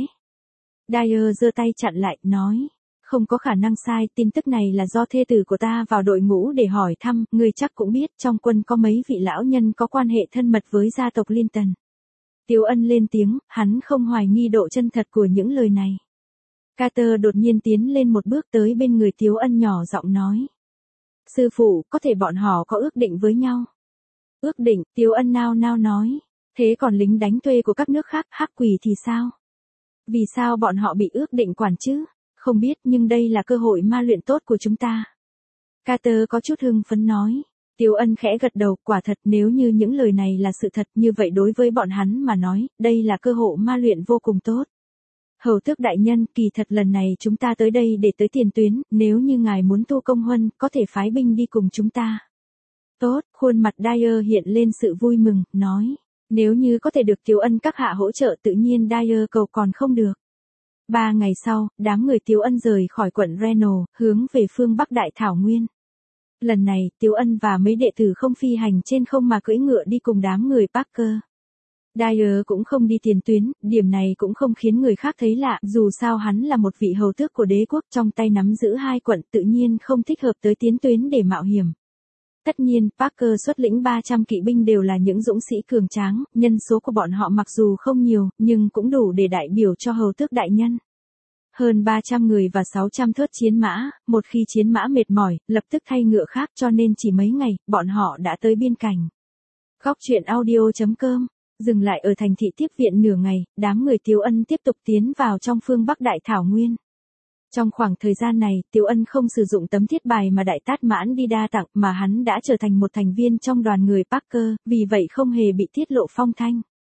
Dyer giơ tay chặn lại, nói, không có khả năng sai, tin tức này là do thê tử của ta vào đội ngũ để hỏi thăm, người chắc cũng biết trong quân có mấy vị lão nhân có quan hệ thân mật với gia tộc Linton. Tiếu Ân lên tiếng, hắn không hoài nghi độ chân thật của những lời này. Carter đột nhiên tiến lên một bước tới bên người Tiếu Ân nhỏ giọng nói. Sư phụ, có thể bọn họ có ước định với nhau. Ước định, Tiếu Ân nao nao nói. Thế còn lính đánh thuê của các nước khác, hắc quỷ thì sao? Vì sao bọn họ bị ước định quản chứ? Không biết, nhưng đây là cơ hội ma luyện tốt của chúng ta. Carter có chút hưng phấn nói. Tiếu Ân khẽ gật đầu, quả thật, nếu như những lời này là sự thật, như vậy đối với bọn hắn mà nói, đây là cơ hội ma luyện vô cùng tốt. Hầu tước đại nhân, kỳ thật lần này chúng ta tới đây để tới tiền tuyến, nếu như ngài muốn tu công huân, có thể phái binh đi cùng chúng ta. Tốt, khuôn mặt Dyer hiện lên sự vui mừng, nói, nếu như có thể được Tiếu Ân các hạ hỗ trợ tự nhiên Dyer cầu còn không được. Ba ngày sau, đám người Tiếu Ân rời khỏi quận Reno, hướng về phương Bắc Đại Thảo Nguyên. Lần này, Tiếu Ân và mấy đệ tử không phi hành trên không mà cưỡi ngựa đi cùng đám người Parker. Dyer cũng không đi tiền tuyến, điểm này cũng không khiến người khác thấy lạ, dù sao hắn là một vị hầu tước của đế quốc trong tay nắm giữ hai quận, tự nhiên không thích hợp tới tiến tuyến để mạo hiểm. Tất nhiên, Parker xuất lĩnh ba trăm kỵ binh đều là những dũng sĩ cường tráng, nhân số của bọn họ mặc dù không nhiều, nhưng cũng đủ để đại biểu cho hầu tước đại nhân. Hơn ba trăm người và sáu trăm thớt chiến mã, một khi chiến mã mệt mỏi, lập tức thay ngựa khác cho nên chỉ mấy ngày, bọn họ đã tới biên cảnh. Góc truyện audio chấm com. Dừng lại ở thành thị tiếp viện nửa ngày, đám người Tiếu Ân tiếp tục tiến vào trong phương Bắc Đại Thảo Nguyên. Trong khoảng thời gian này, Tiếu Ân không sử dụng tấm thiết bài mà đại tát mãn đi đa tặng mà hắn đã trở thành một thành viên trong đoàn người Parker, vì vậy không hề bị tiết lộ phong thanh.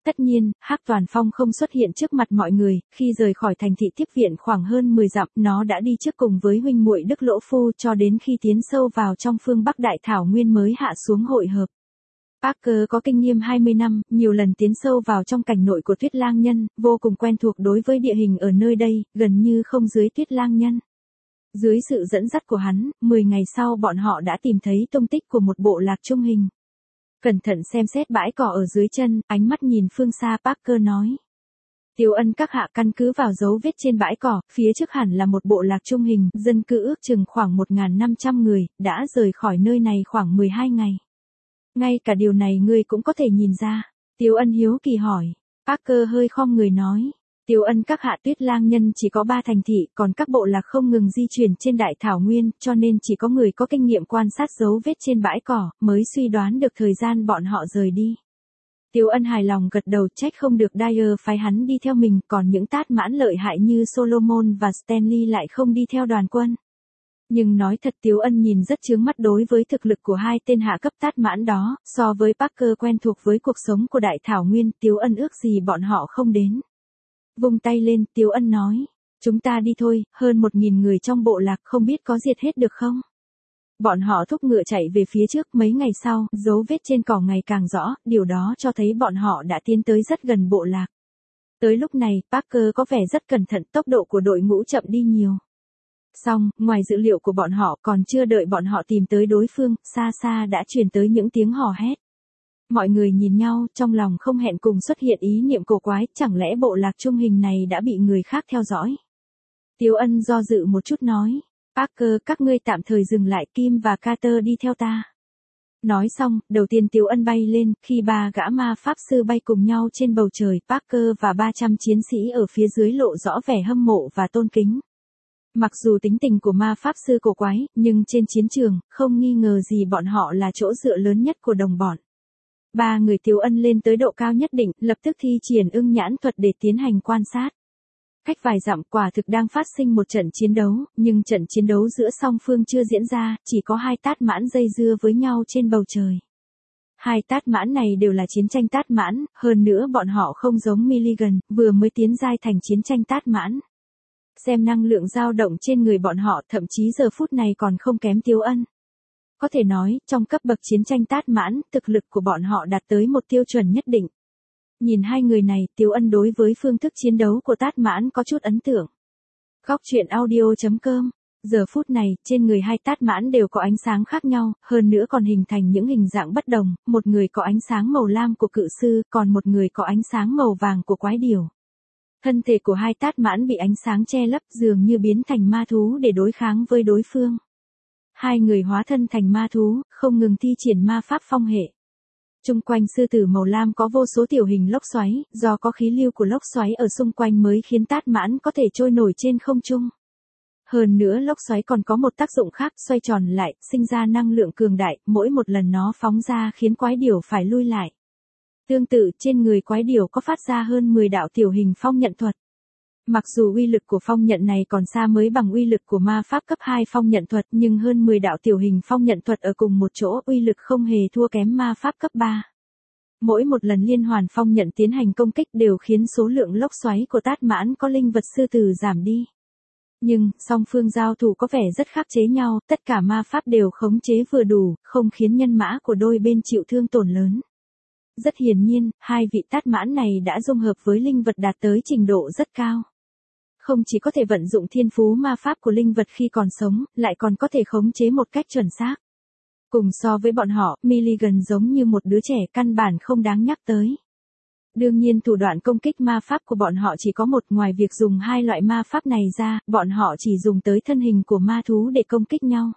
Tất nhiên, Hắc Toàn Phong không xuất hiện trước mặt mọi người, khi rời khỏi thành thị tiếp viện khoảng hơn mười dặm, nó đã đi trước cùng với huynh muội Đức Lỗ Phu cho đến khi tiến sâu vào trong phương Bắc Đại Thảo Nguyên mới hạ xuống hội hợp. Parker có kinh nghiệm hai mươi năm, nhiều lần tiến sâu vào trong cảnh nội của Tuyết Lang Nhân, vô cùng quen thuộc đối với địa hình ở nơi đây, gần như không dưới Tuyết Lang Nhân. Dưới sự dẫn dắt của hắn, mười ngày sau bọn họ đã tìm thấy tung tích của một bộ lạc trung hình. Cẩn thận xem xét bãi cỏ ở dưới chân, ánh mắt nhìn phương xa Parker nói. Tiếu Ân các hạ căn cứ vào dấu vết trên bãi cỏ, phía trước hẳn là một bộ lạc trung hình, dân cư ước chừng khoảng một nghìn năm trăm người, đã rời khỏi nơi này khoảng mười hai ngày. Ngay cả điều này ngươi cũng có thể nhìn ra. Tiếu Ân hiếu kỳ hỏi. Parker hơi khom người nói. Tiếu Ân các hạ Tuyết Lang Nhân chỉ có ba thành thị, còn các bộ lạc không ngừng di chuyển trên đại thảo nguyên, cho nên chỉ có người có kinh nghiệm quan sát dấu vết trên bãi cỏ, mới suy đoán được thời gian bọn họ rời đi. Tiếu Ân hài lòng gật đầu, trách không được Dyer phái hắn đi theo mình, còn những tát mãn lợi hại như Solomon và Stanley lại không đi theo đoàn quân. Nhưng nói thật Tiếu Ân nhìn rất chướng mắt đối với thực lực của hai tên hạ cấp tát mãn đó, so với Parker quen thuộc với cuộc sống của đại thảo nguyên, Tiếu Ân ước gì bọn họ không đến. Vung tay lên, Tiếu Ân nói, chúng ta đi thôi, hơn một nghìn người trong bộ lạc không biết có diệt hết được không? Bọn họ thúc ngựa chạy về phía trước, mấy ngày sau, dấu vết trên cỏ ngày càng rõ, điều đó cho thấy bọn họ đã tiến tới rất gần bộ lạc. Tới lúc này, Parker có vẻ rất cẩn thận, tốc độ của đội ngũ chậm đi nhiều. Xong, ngoài dữ liệu của bọn họ, còn chưa đợi bọn họ tìm tới đối phương, xa xa đã truyền tới những tiếng hò hét. Mọi người nhìn nhau, trong lòng không hẹn cùng xuất hiện ý niệm cổ quái, chẳng lẽ bộ lạc trung hình này đã bị người khác theo dõi. Tiếu Ân do dự một chút nói, Parker, các ngươi tạm thời dừng lại, Kim và Carter đi theo ta. Nói xong, đầu tiên Tiếu Ân bay lên, khi ba gã ma pháp sư bay cùng nhau trên bầu trời, Parker và ba trăm chiến sĩ ở phía dưới lộ rõ vẻ hâm mộ và tôn kính. Mặc dù tính tình của ma pháp sư cổ quái, nhưng trên chiến trường, không nghi ngờ gì bọn họ là chỗ dựa lớn nhất của đồng bọn. Ba người Tiếu Ân lên tới độ cao nhất định, lập tức thi triển ưng nhãn thuật để tiến hành quan sát. Cách vài dặm quả thực đang phát sinh một trận chiến đấu, nhưng trận chiến đấu giữa song phương chưa diễn ra, chỉ có hai tát mãn dây dưa với nhau trên bầu trời. Hai tát mãn này đều là chiến tranh tát mãn, hơn nữa bọn họ không giống Milligan, vừa mới tiến giai thành chiến tranh tát mãn. Xem năng lượng dao động trên người bọn họ, thậm chí giờ phút này còn không kém Tiếu Ân. Có thể nói, trong cấp bậc chiến tranh tát mãn, thực lực của bọn họ đạt tới một tiêu chuẩn nhất định. Nhìn hai người này, Tiếu Ân đối với phương thức chiến đấu của tát mãn có chút ấn tượng. Góc truyện audio chấm com. Giờ phút này, trên người hai tát mãn đều có ánh sáng khác nhau, hơn nữa còn hình thành những hình dạng bất đồng, một người có ánh sáng màu lam của cự sư, còn một người có ánh sáng màu vàng của quái điểu. Thân thể của hai tát mãn bị ánh sáng che lấp, dường như biến thành ma thú để đối kháng với đối phương. Hai người hóa thân thành ma thú, không ngừng thi triển ma pháp phong hệ. Trung quanh sư tử màu lam có vô số tiểu hình lốc xoáy, do có khí lưu của lốc xoáy ở xung quanh mới khiến tát mãn có thể trôi nổi trên không trung. Hơn nữa lốc xoáy còn có một tác dụng khác, xoay tròn lại, sinh ra năng lượng cường đại, mỗi một lần nó phóng ra khiến quái điểu phải lui lại. Tương tự, trên người quái điểu có phát ra hơn mười đạo tiểu hình phong nhận thuật. Mặc dù uy lực của phong nhận này còn xa mới bằng uy lực của ma pháp cấp hai phong nhận thuật, nhưng hơn mười đạo tiểu hình phong nhận thuật ở cùng một chỗ, uy lực không hề thua kém ma pháp cấp ba. Mỗi một lần liên hoàn phong nhận tiến hành công kích đều khiến số lượng lốc xoáy của tát mãn có linh vật sư tử giảm đi. Nhưng, song phương giao thủ có vẻ rất khắc chế nhau, tất cả ma pháp đều khống chế vừa đủ, không khiến nhân mã của đôi bên chịu thương tổn lớn. Rất hiển nhiên, hai vị tát mãn này đã dung hợp với linh vật đạt tới trình độ rất cao. Không chỉ có thể vận dụng thiên phú ma pháp của linh vật khi còn sống, lại còn có thể khống chế một cách chuẩn xác. Cùng so với bọn họ, Milligan giống như một đứa trẻ căn bản không đáng nhắc tới. Đương nhiên thủ đoạn công kích ma pháp của bọn họ chỉ có một, ngoài việc dùng hai loại ma pháp này ra, bọn họ chỉ dùng tới thân hình của ma thú để công kích nhau.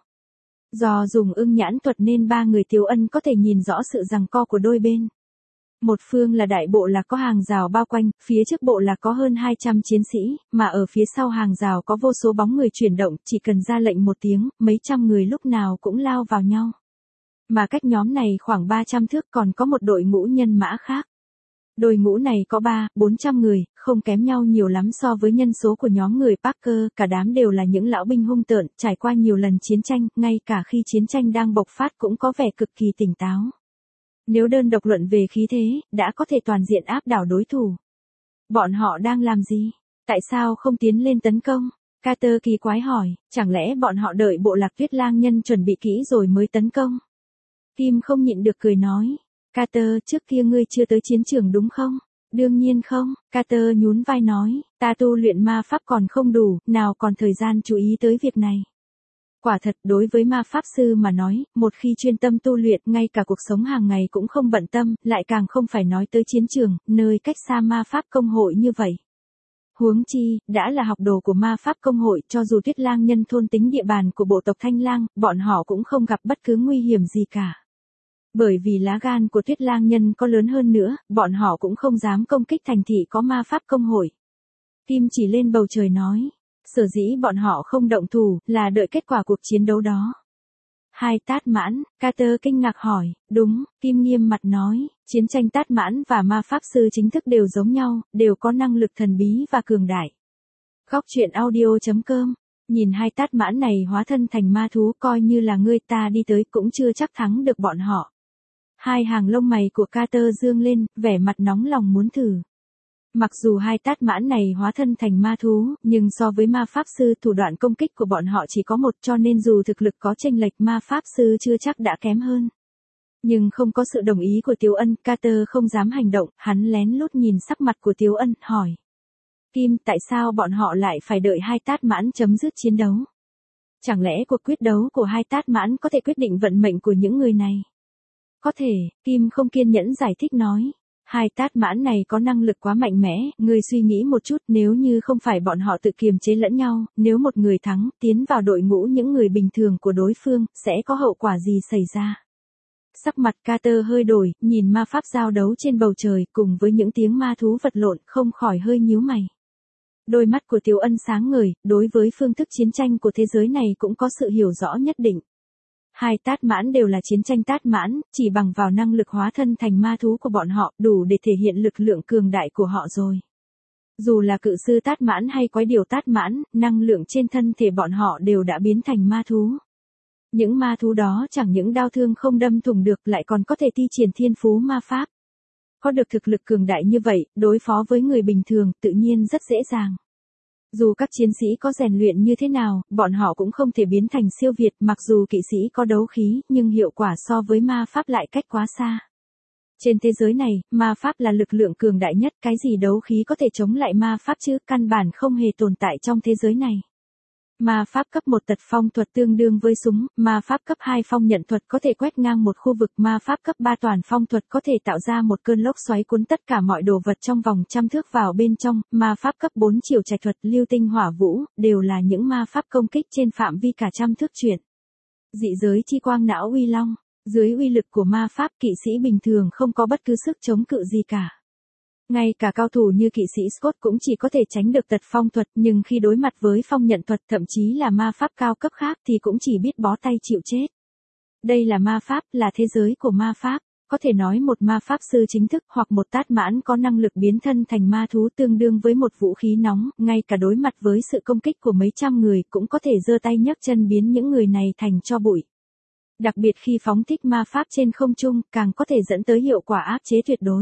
Do dùng ưng nhãn thuật nên ba người Tiếu Ân có thể nhìn rõ sự giằng co của đôi bên. Một phương là đại bộ lạc có hàng rào bao quanh, phía trước bộ lạc có hơn hai trăm chiến sĩ, mà ở phía sau hàng rào có vô số bóng người chuyển động, chỉ cần ra lệnh một tiếng, mấy trăm người lúc nào cũng lao vào nhau. Mà cách nhóm này khoảng ba trăm thước còn có một đội ngũ nhân mã khác. Đội ngũ này có ba, bốn trăm người, không kém nhau nhiều lắm so với nhân số của nhóm người Parker, cả đám đều là những lão binh hung tợn, trải qua nhiều lần chiến tranh, ngay cả khi chiến tranh đang bộc phát cũng có vẻ cực kỳ tỉnh táo. Nếu đơn độc luận về khí thế, đã có thể toàn diện áp đảo đối thủ. Bọn họ đang làm gì? Tại sao không tiến lên tấn công? Carter kỳ quái hỏi, chẳng lẽ bọn họ đợi bộ lạc Tuyết Lang Nhân chuẩn bị kỹ rồi mới tấn công? Kim không nhịn được cười nói, Carter, trước kia ngươi chưa tới chiến trường đúng không? Đương nhiên không, Carter nhún vai nói, ta tu luyện ma pháp còn không đủ, nào còn thời gian chú ý tới việc này. Quả thật, đối với ma pháp sư mà nói, một khi chuyên tâm tu luyện, ngay cả cuộc sống hàng ngày cũng không bận tâm, lại càng không phải nói tới chiến trường, nơi cách xa ma pháp công hội như vậy. Huống chi, đã là học đồ của ma pháp công hội, cho dù Tuyết Lang Nhân thôn tính địa bàn của bộ tộc Thanh Lang, bọn họ cũng không gặp bất cứ nguy hiểm gì cả. Bởi vì lá gan của Tuyết Lang Nhân có lớn hơn nữa, bọn họ cũng không dám công kích thành thị có ma pháp công hội. Kim chỉ lên bầu trời nói, sở dĩ bọn họ không động thủ, là đợi kết quả cuộc chiến đấu đó. Hai Tát Mãn, Carter kinh ngạc hỏi, đúng, Kim nghiêm mặt nói, chiến tranh Tát Mãn và ma pháp sư chính thức đều giống nhau, đều có năng lực thần bí và cường đại. Góc truyện audio chấm com, nhìn hai Tát Mãn này hóa thân thành ma thú, coi như là ngươi ta đi tới cũng chưa chắc thắng được bọn họ. Hai hàng lông mày của Carter dương lên, vẻ mặt nóng lòng muốn thử. Mặc dù hai Tát Mãn này hóa thân thành ma thú, nhưng so với ma pháp sư thủ đoạn công kích của bọn họ chỉ có một, cho nên dù thực lực có chênh lệch, ma pháp sư chưa chắc đã kém hơn. Nhưng không có sự đồng ý của Tiếu Ân, Carter không dám hành động, hắn lén lút nhìn sắc mặt của Tiếu Ân, hỏi. Kim, tại sao bọn họ lại phải đợi hai Tát Mãn chấm dứt chiến đấu? Chẳng lẽ cuộc quyết đấu của hai Tát Mãn có thể quyết định vận mệnh của những người này? Có thể, Kim không kiên nhẫn giải thích nói. Hai Tát Mãn này có năng lực quá mạnh mẽ, ngươi suy nghĩ một chút, nếu như không phải bọn họ tự kiềm chế lẫn nhau, nếu một người thắng, tiến vào đội ngũ những người bình thường của đối phương, sẽ có hậu quả gì xảy ra? Sắc mặt Carter hơi đổi, nhìn ma pháp giao đấu trên bầu trời, cùng với những tiếng ma thú vật lộn, không khỏi hơi nhíu mày. Đôi mắt của Tiếu Ân sáng ngời, đối với phương thức chiến tranh của thế giới này cũng có sự hiểu rõ nhất định. Hai Tát Mãn đều là chiến tranh Tát Mãn, chỉ bằng vào năng lực hóa thân thành ma thú của bọn họ, đủ để thể hiện lực lượng cường đại của họ rồi. Dù là cự sư Tát Mãn hay quái điểu Tát Mãn, năng lượng trên thân thể bọn họ đều đã biến thành ma thú. Những ma thú đó chẳng những đao thương không đâm thủng được, lại còn có thể thi triển thiên phú ma pháp. Có được thực lực cường đại như vậy, đối phó với người bình thường, tự nhiên rất dễ dàng. Dù các chiến sĩ có rèn luyện như thế nào, bọn họ cũng không thể biến thành siêu việt, mặc dù kỵ sĩ có đấu khí, nhưng hiệu quả so với ma pháp lại cách quá xa. Trên thế giới này, ma pháp là lực lượng cường đại nhất, cái gì đấu khí có thể chống lại ma pháp chứ, căn bản không hề tồn tại trong thế giới này. Ma pháp cấp một tật phong thuật tương đương với súng, ma pháp cấp hai phong nhận thuật có thể quét ngang một khu vực, ma pháp cấp ba toàn phong thuật có thể tạo ra một cơn lốc xoáy cuốn tất cả mọi đồ vật trong vòng trăm thước vào bên trong, ma pháp cấp bốn chiều trạch thuật, lưu tinh hỏa vũ, đều là những ma pháp công kích trên phạm vi cả trăm thước chuyển. Dị giới chi quang não uy long, dưới uy lực của ma pháp, kỵ sĩ bình thường không có bất cứ sức chống cự gì cả. Ngay cả cao thủ như kỵ sĩ Scott cũng chỉ có thể tránh được tật phong thuật, nhưng khi đối mặt với phong nhận thuật, thậm chí là ma pháp cao cấp khác thì cũng chỉ biết bó tay chịu chết. Đây là ma pháp, là thế giới của ma pháp. Có thể nói một ma pháp sư chính thức hoặc một Tát Mãn có năng lực biến thân thành ma thú tương đương với một vũ khí nóng, ngay cả đối mặt với sự công kích của mấy trăm người cũng có thể giơ tay nhấc chân biến những người này thành tro bụi. Đặc biệt khi phóng thích ma pháp trên không trung, càng có thể dẫn tới hiệu quả áp chế tuyệt đối.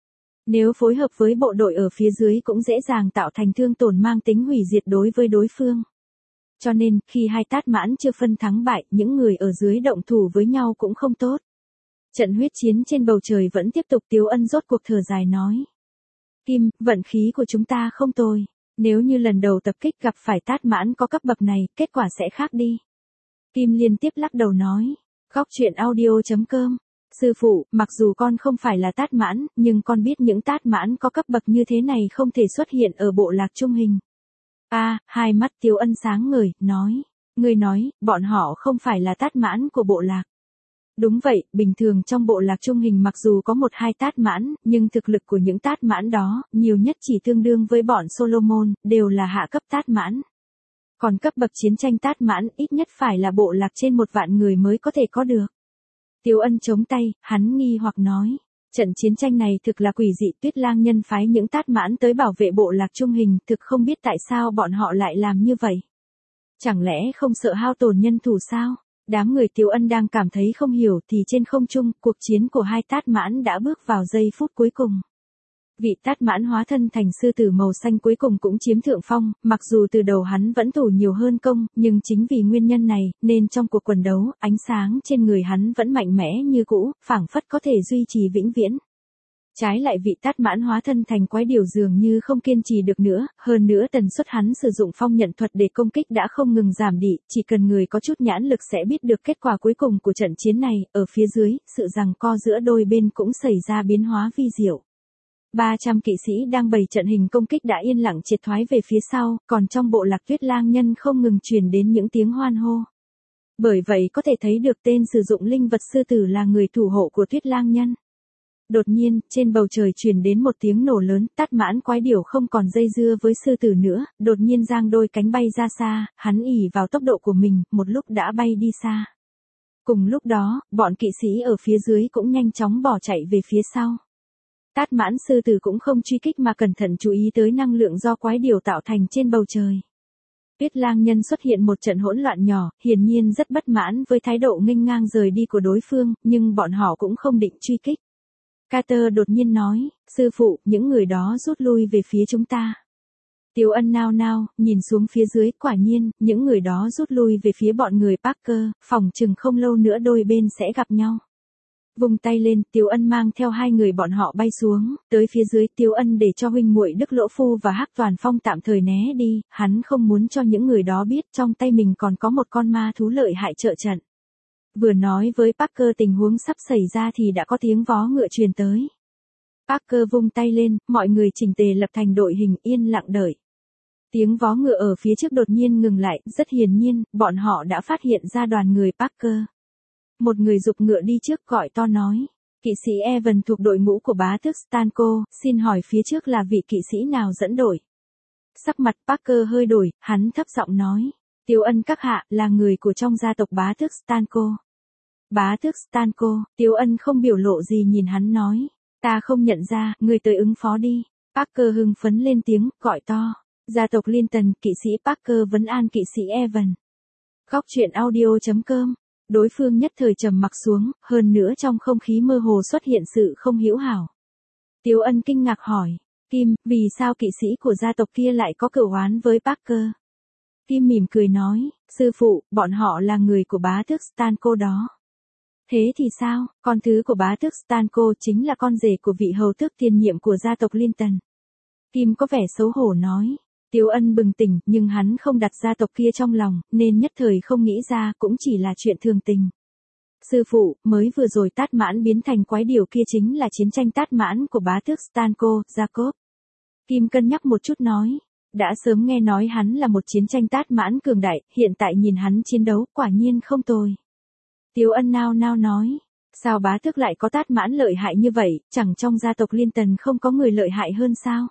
Nếu phối hợp với bộ đội ở phía dưới cũng dễ dàng tạo thành thương tổn mang tính hủy diệt đối với đối phương. Cho nên, khi hai Tát Mãn chưa phân thắng bại, những người ở dưới động thủ với nhau cũng không tốt. Trận huyết chiến trên bầu trời vẫn tiếp tục. Tiếu Ân rốt cuộc thở dài nói. Kim, vận khí của chúng ta không tồi. Nếu như lần đầu tập kích gặp phải Tát Mãn có cấp bậc này, kết quả sẽ khác đi. Kim liên tiếp lắc đầu nói. Góc truyện audio chấm com. Sư phụ, mặc dù con không phải là Tát Mãn, nhưng con biết những Tát Mãn có cấp bậc như thế này không thể xuất hiện ở bộ lạc trung hình. A, à, hai mắt Tiếu Ân sáng ngời, nói. Ngươi nói, bọn họ không phải là Tát Mãn của bộ lạc. Đúng vậy, bình thường trong bộ lạc trung hình mặc dù có một hai Tát Mãn, nhưng thực lực của những Tát Mãn đó, nhiều nhất chỉ tương đương với bọn Solomon, đều là hạ cấp Tát Mãn. Còn cấp bậc chiến tranh Tát Mãn ít nhất phải là bộ lạc trên một vạn người mới có thể có được. Tiếu Ân chống tay, hắn nghi hoặc nói. Trận chiến tranh này thực là quỷ dị, Tuyết Lang Nhân phái những Tát Mãn tới bảo vệ bộ lạc trung hình, thực không biết tại sao bọn họ lại làm như vậy. Chẳng lẽ không sợ hao tổn nhân thủ sao? Đám người Tiếu Ân đang cảm thấy không hiểu thì trên không trung, cuộc chiến của hai Tát Mãn đã bước vào giây phút cuối cùng. Vị Tát Mãn hóa thân thành sư tử màu xanh cuối cùng cũng chiếm thượng phong, mặc dù từ đầu hắn vẫn thủ nhiều hơn công, nhưng chính vì nguyên nhân này, nên trong cuộc quần đấu, ánh sáng trên người hắn vẫn mạnh mẽ như cũ, phảng phất có thể duy trì vĩnh viễn. Trái lại vị Tát Mãn hóa thân thành quái điểu dường như không kiên trì được nữa, hơn nữa tần suất hắn sử dụng phong nhận thuật để công kích đã không ngừng giảm đi, chỉ cần người có chút nhãn lực sẽ biết được kết quả cuối cùng của trận chiến này, ở phía dưới, sự giằng co giữa đôi bên cũng xảy ra biến hóa vi diệu. ba trăm kỵ sĩ đang bày trận hình công kích đã yên lặng triệt thoái về phía sau, còn trong bộ lạc Tuyết Lang Nhân không ngừng truyền đến những tiếng hoan hô. Bởi vậy có thể thấy được tên sử dụng linh vật sư tử là người thủ hộ của Tuyết Lang Nhân. Đột nhiên, trên bầu trời truyền đến một tiếng nổ lớn, Tát Mãn quái điểu không còn dây dưa với sư tử nữa, đột nhiên giang đôi cánh bay ra xa, hắn ỷ vào tốc độ của mình, một lúc đã bay đi xa. Cùng lúc đó, bọn kỵ sĩ ở phía dưới cũng nhanh chóng bỏ chạy về phía sau. Tát Mãn sư tử cũng không truy kích mà cẩn thận chú ý tới năng lượng do quái điểu tạo thành trên bầu trời. Tuyết Lang Nhân xuất hiện một trận hỗn loạn nhỏ, hiển nhiên rất bất mãn với thái độ nghênh ngang rời đi của đối phương, nhưng bọn họ cũng không định truy kích. Carter đột nhiên nói, sư phụ, những người đó rút lui về phía chúng ta. Tiếu Ân nao nao, nhìn xuống phía dưới, quả nhiên, những người đó rút lui về phía bọn người Parker, phỏng chừng không lâu nữa đôi bên sẽ gặp nhau. Vùng tay lên, Tiếu Ân mang theo hai người bọn họ bay xuống, tới phía dưới Tiếu Ân để cho huynh muội Đức Lỗ Phu và Hắc Toàn Phong tạm thời né đi, hắn không muốn cho những người đó biết trong tay mình còn có một con ma thú lợi hại trợ trận. Vừa nói với Parker tình huống sắp xảy ra thì đã có tiếng vó ngựa truyền tới. Parker vung tay lên, mọi người chỉnh tề lập thành đội hình yên lặng đợi. Tiếng vó ngựa ở phía trước đột nhiên ngừng lại, rất hiển nhiên, bọn họ đã phát hiện ra đoàn người Parker. Một người giục ngựa đi trước gọi to nói, kỵ sĩ Evan thuộc đội ngũ của bá tước Stanko, xin hỏi phía trước là vị kỵ sĩ nào dẫn đội. Sắc mặt Parker hơi đổi, hắn thấp giọng nói. Tiếu Ân các hạ, là người của trong gia tộc bá tước Stanko. Bá tước Stanko, Tiếu Ân không biểu lộ gì nhìn hắn nói. Ta không nhận ra, người tới ứng phó đi. Parker hưng phấn lên tiếng, gọi to. Gia tộc Linton, kỵ sĩ Parker vấn an kỵ sĩ Evan. Góc truyện audio chấm com. Đối phương nhất thời trầm mặc xuống, hơn nữa trong không khí mơ hồ xuất hiện sự không hữu hảo. Tiếu Ân kinh ngạc hỏi. Kim, vì sao kỵ sĩ của gia tộc kia lại có cửu oán với Parker? Kim mỉm cười nói, sư phụ, bọn họ là người của bá tước Stanko đó. Thế thì sao, con thứ của bá tước Stanko chính là con rể của vị hầu tước tiền nhiệm của gia tộc Linton. Kim có vẻ xấu hổ nói. Tiếu Ân bừng tỉnh, nhưng hắn không đặt gia tộc kia trong lòng, nên nhất thời không nghĩ ra, cũng chỉ là chuyện thường tình. Sư phụ, mới vừa rồi Tát Mãn biến thành quái điểu kia chính là chiến tranh Tát Mãn của bá tước Stanko, Jacob. Kim cân nhắc một chút nói. Đã sớm nghe nói hắn là một chiến tranh Tát Mãn cường đại, hiện tại nhìn hắn chiến đấu, quả nhiên không tồi. Tiếu Ân nao nao nói, sao bá tước lại có Tát Mãn lợi hại như vậy, chẳng trong gia tộc Linton không có người lợi hại hơn sao?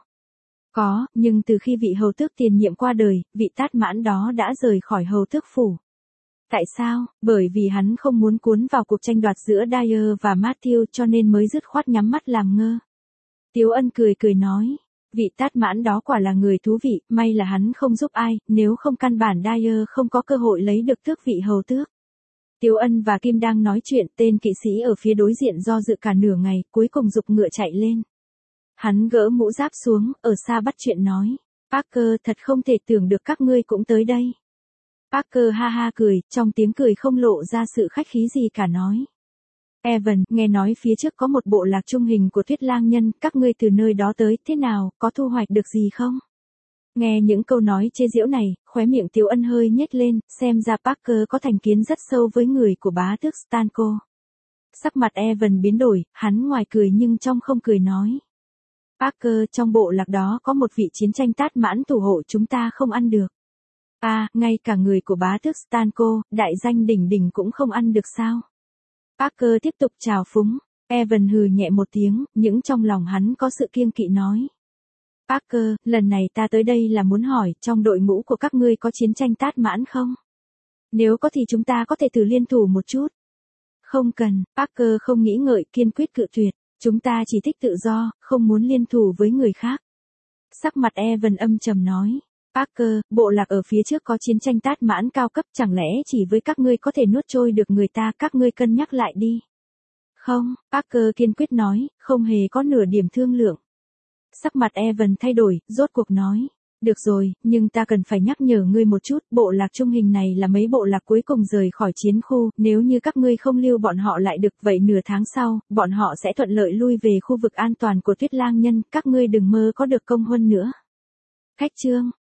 Có, nhưng từ khi vị hầu tước tiền nhiệm qua đời, vị Tát Mãn đó đã rời khỏi hầu tước phủ. Tại sao? Bởi vì hắn không muốn cuốn vào cuộc tranh đoạt giữa Dyer và Matthew cho nên mới dứt khoát nhắm mắt làm ngơ. Tiếu Ân cười cười nói. Vị Tát Mãn đó quả là người thú vị, may là hắn không giúp ai, nếu không căn bản Dyer không có cơ hội lấy được tước vị hầu tước. Tiếu Ân và Kim đang nói chuyện, tên kỵ sĩ ở phía đối diện do dự cả nửa ngày, cuối cùng giục ngựa chạy lên. Hắn gỡ mũ giáp xuống, ở xa bắt chuyện nói. Parker, thật không thể tưởng được các ngươi cũng tới đây. Parker ha ha cười, trong tiếng cười không lộ ra sự khách khí gì cả nói. Evan, nghe nói phía trước có một bộ lạc trung hình của Tuyết Lang Nhân, các ngươi từ nơi đó tới, thế nào, có thu hoạch được gì không? Nghe những câu nói chê giễu này, khóe miệng Tiếu Ân hơi nhếch lên, xem ra Parker có thành kiến rất sâu với người của bá tước Stanko. Sắc mặt Evan biến đổi, hắn ngoài cười nhưng trong không cười nói. Parker, trong bộ lạc đó có một vị chiến tranh Tát Mãn thủ hộ chúng ta không ăn được. À, ngay cả người của bá tước Stanko, đại danh đỉnh đỉnh cũng không ăn được sao? Parker tiếp tục chào phúng. Evan hừ nhẹ một tiếng, những trong lòng hắn có sự kiêng kỵ nói. Parker, lần này ta tới đây là muốn hỏi, trong đội ngũ của các ngươi có chiến tranh Tát Mãn không? Nếu có thì chúng ta có thể thử liên thủ một chút. Không cần, Parker không nghĩ ngợi, kiên quyết cự tuyệt. Chúng ta chỉ thích tự do, không muốn liên thủ với người khác. Sắc mặt Evan âm trầm nói. Parker, bộ lạc ở phía trước có chiến tranh tát mãn cao cấp, chẳng lẽ chỉ với các ngươi có thể nuốt trôi được người ta, các ngươi cân nhắc lại đi. Không, Parker kiên quyết nói, không hề có nửa điểm thương lượng. Sắc mặt Evan thay đổi, rốt cuộc nói. Được rồi, nhưng ta cần phải nhắc nhở ngươi một chút, bộ lạc trung hình này là mấy bộ lạc cuối cùng rời khỏi chiến khu, nếu như các ngươi không lưu bọn họ lại được, vậy nửa tháng sau, bọn họ sẽ thuận lợi lui về khu vực an toàn của Tuyết Lang Nhân, các ngươi đừng mơ có được công huân nữa. Khách trương,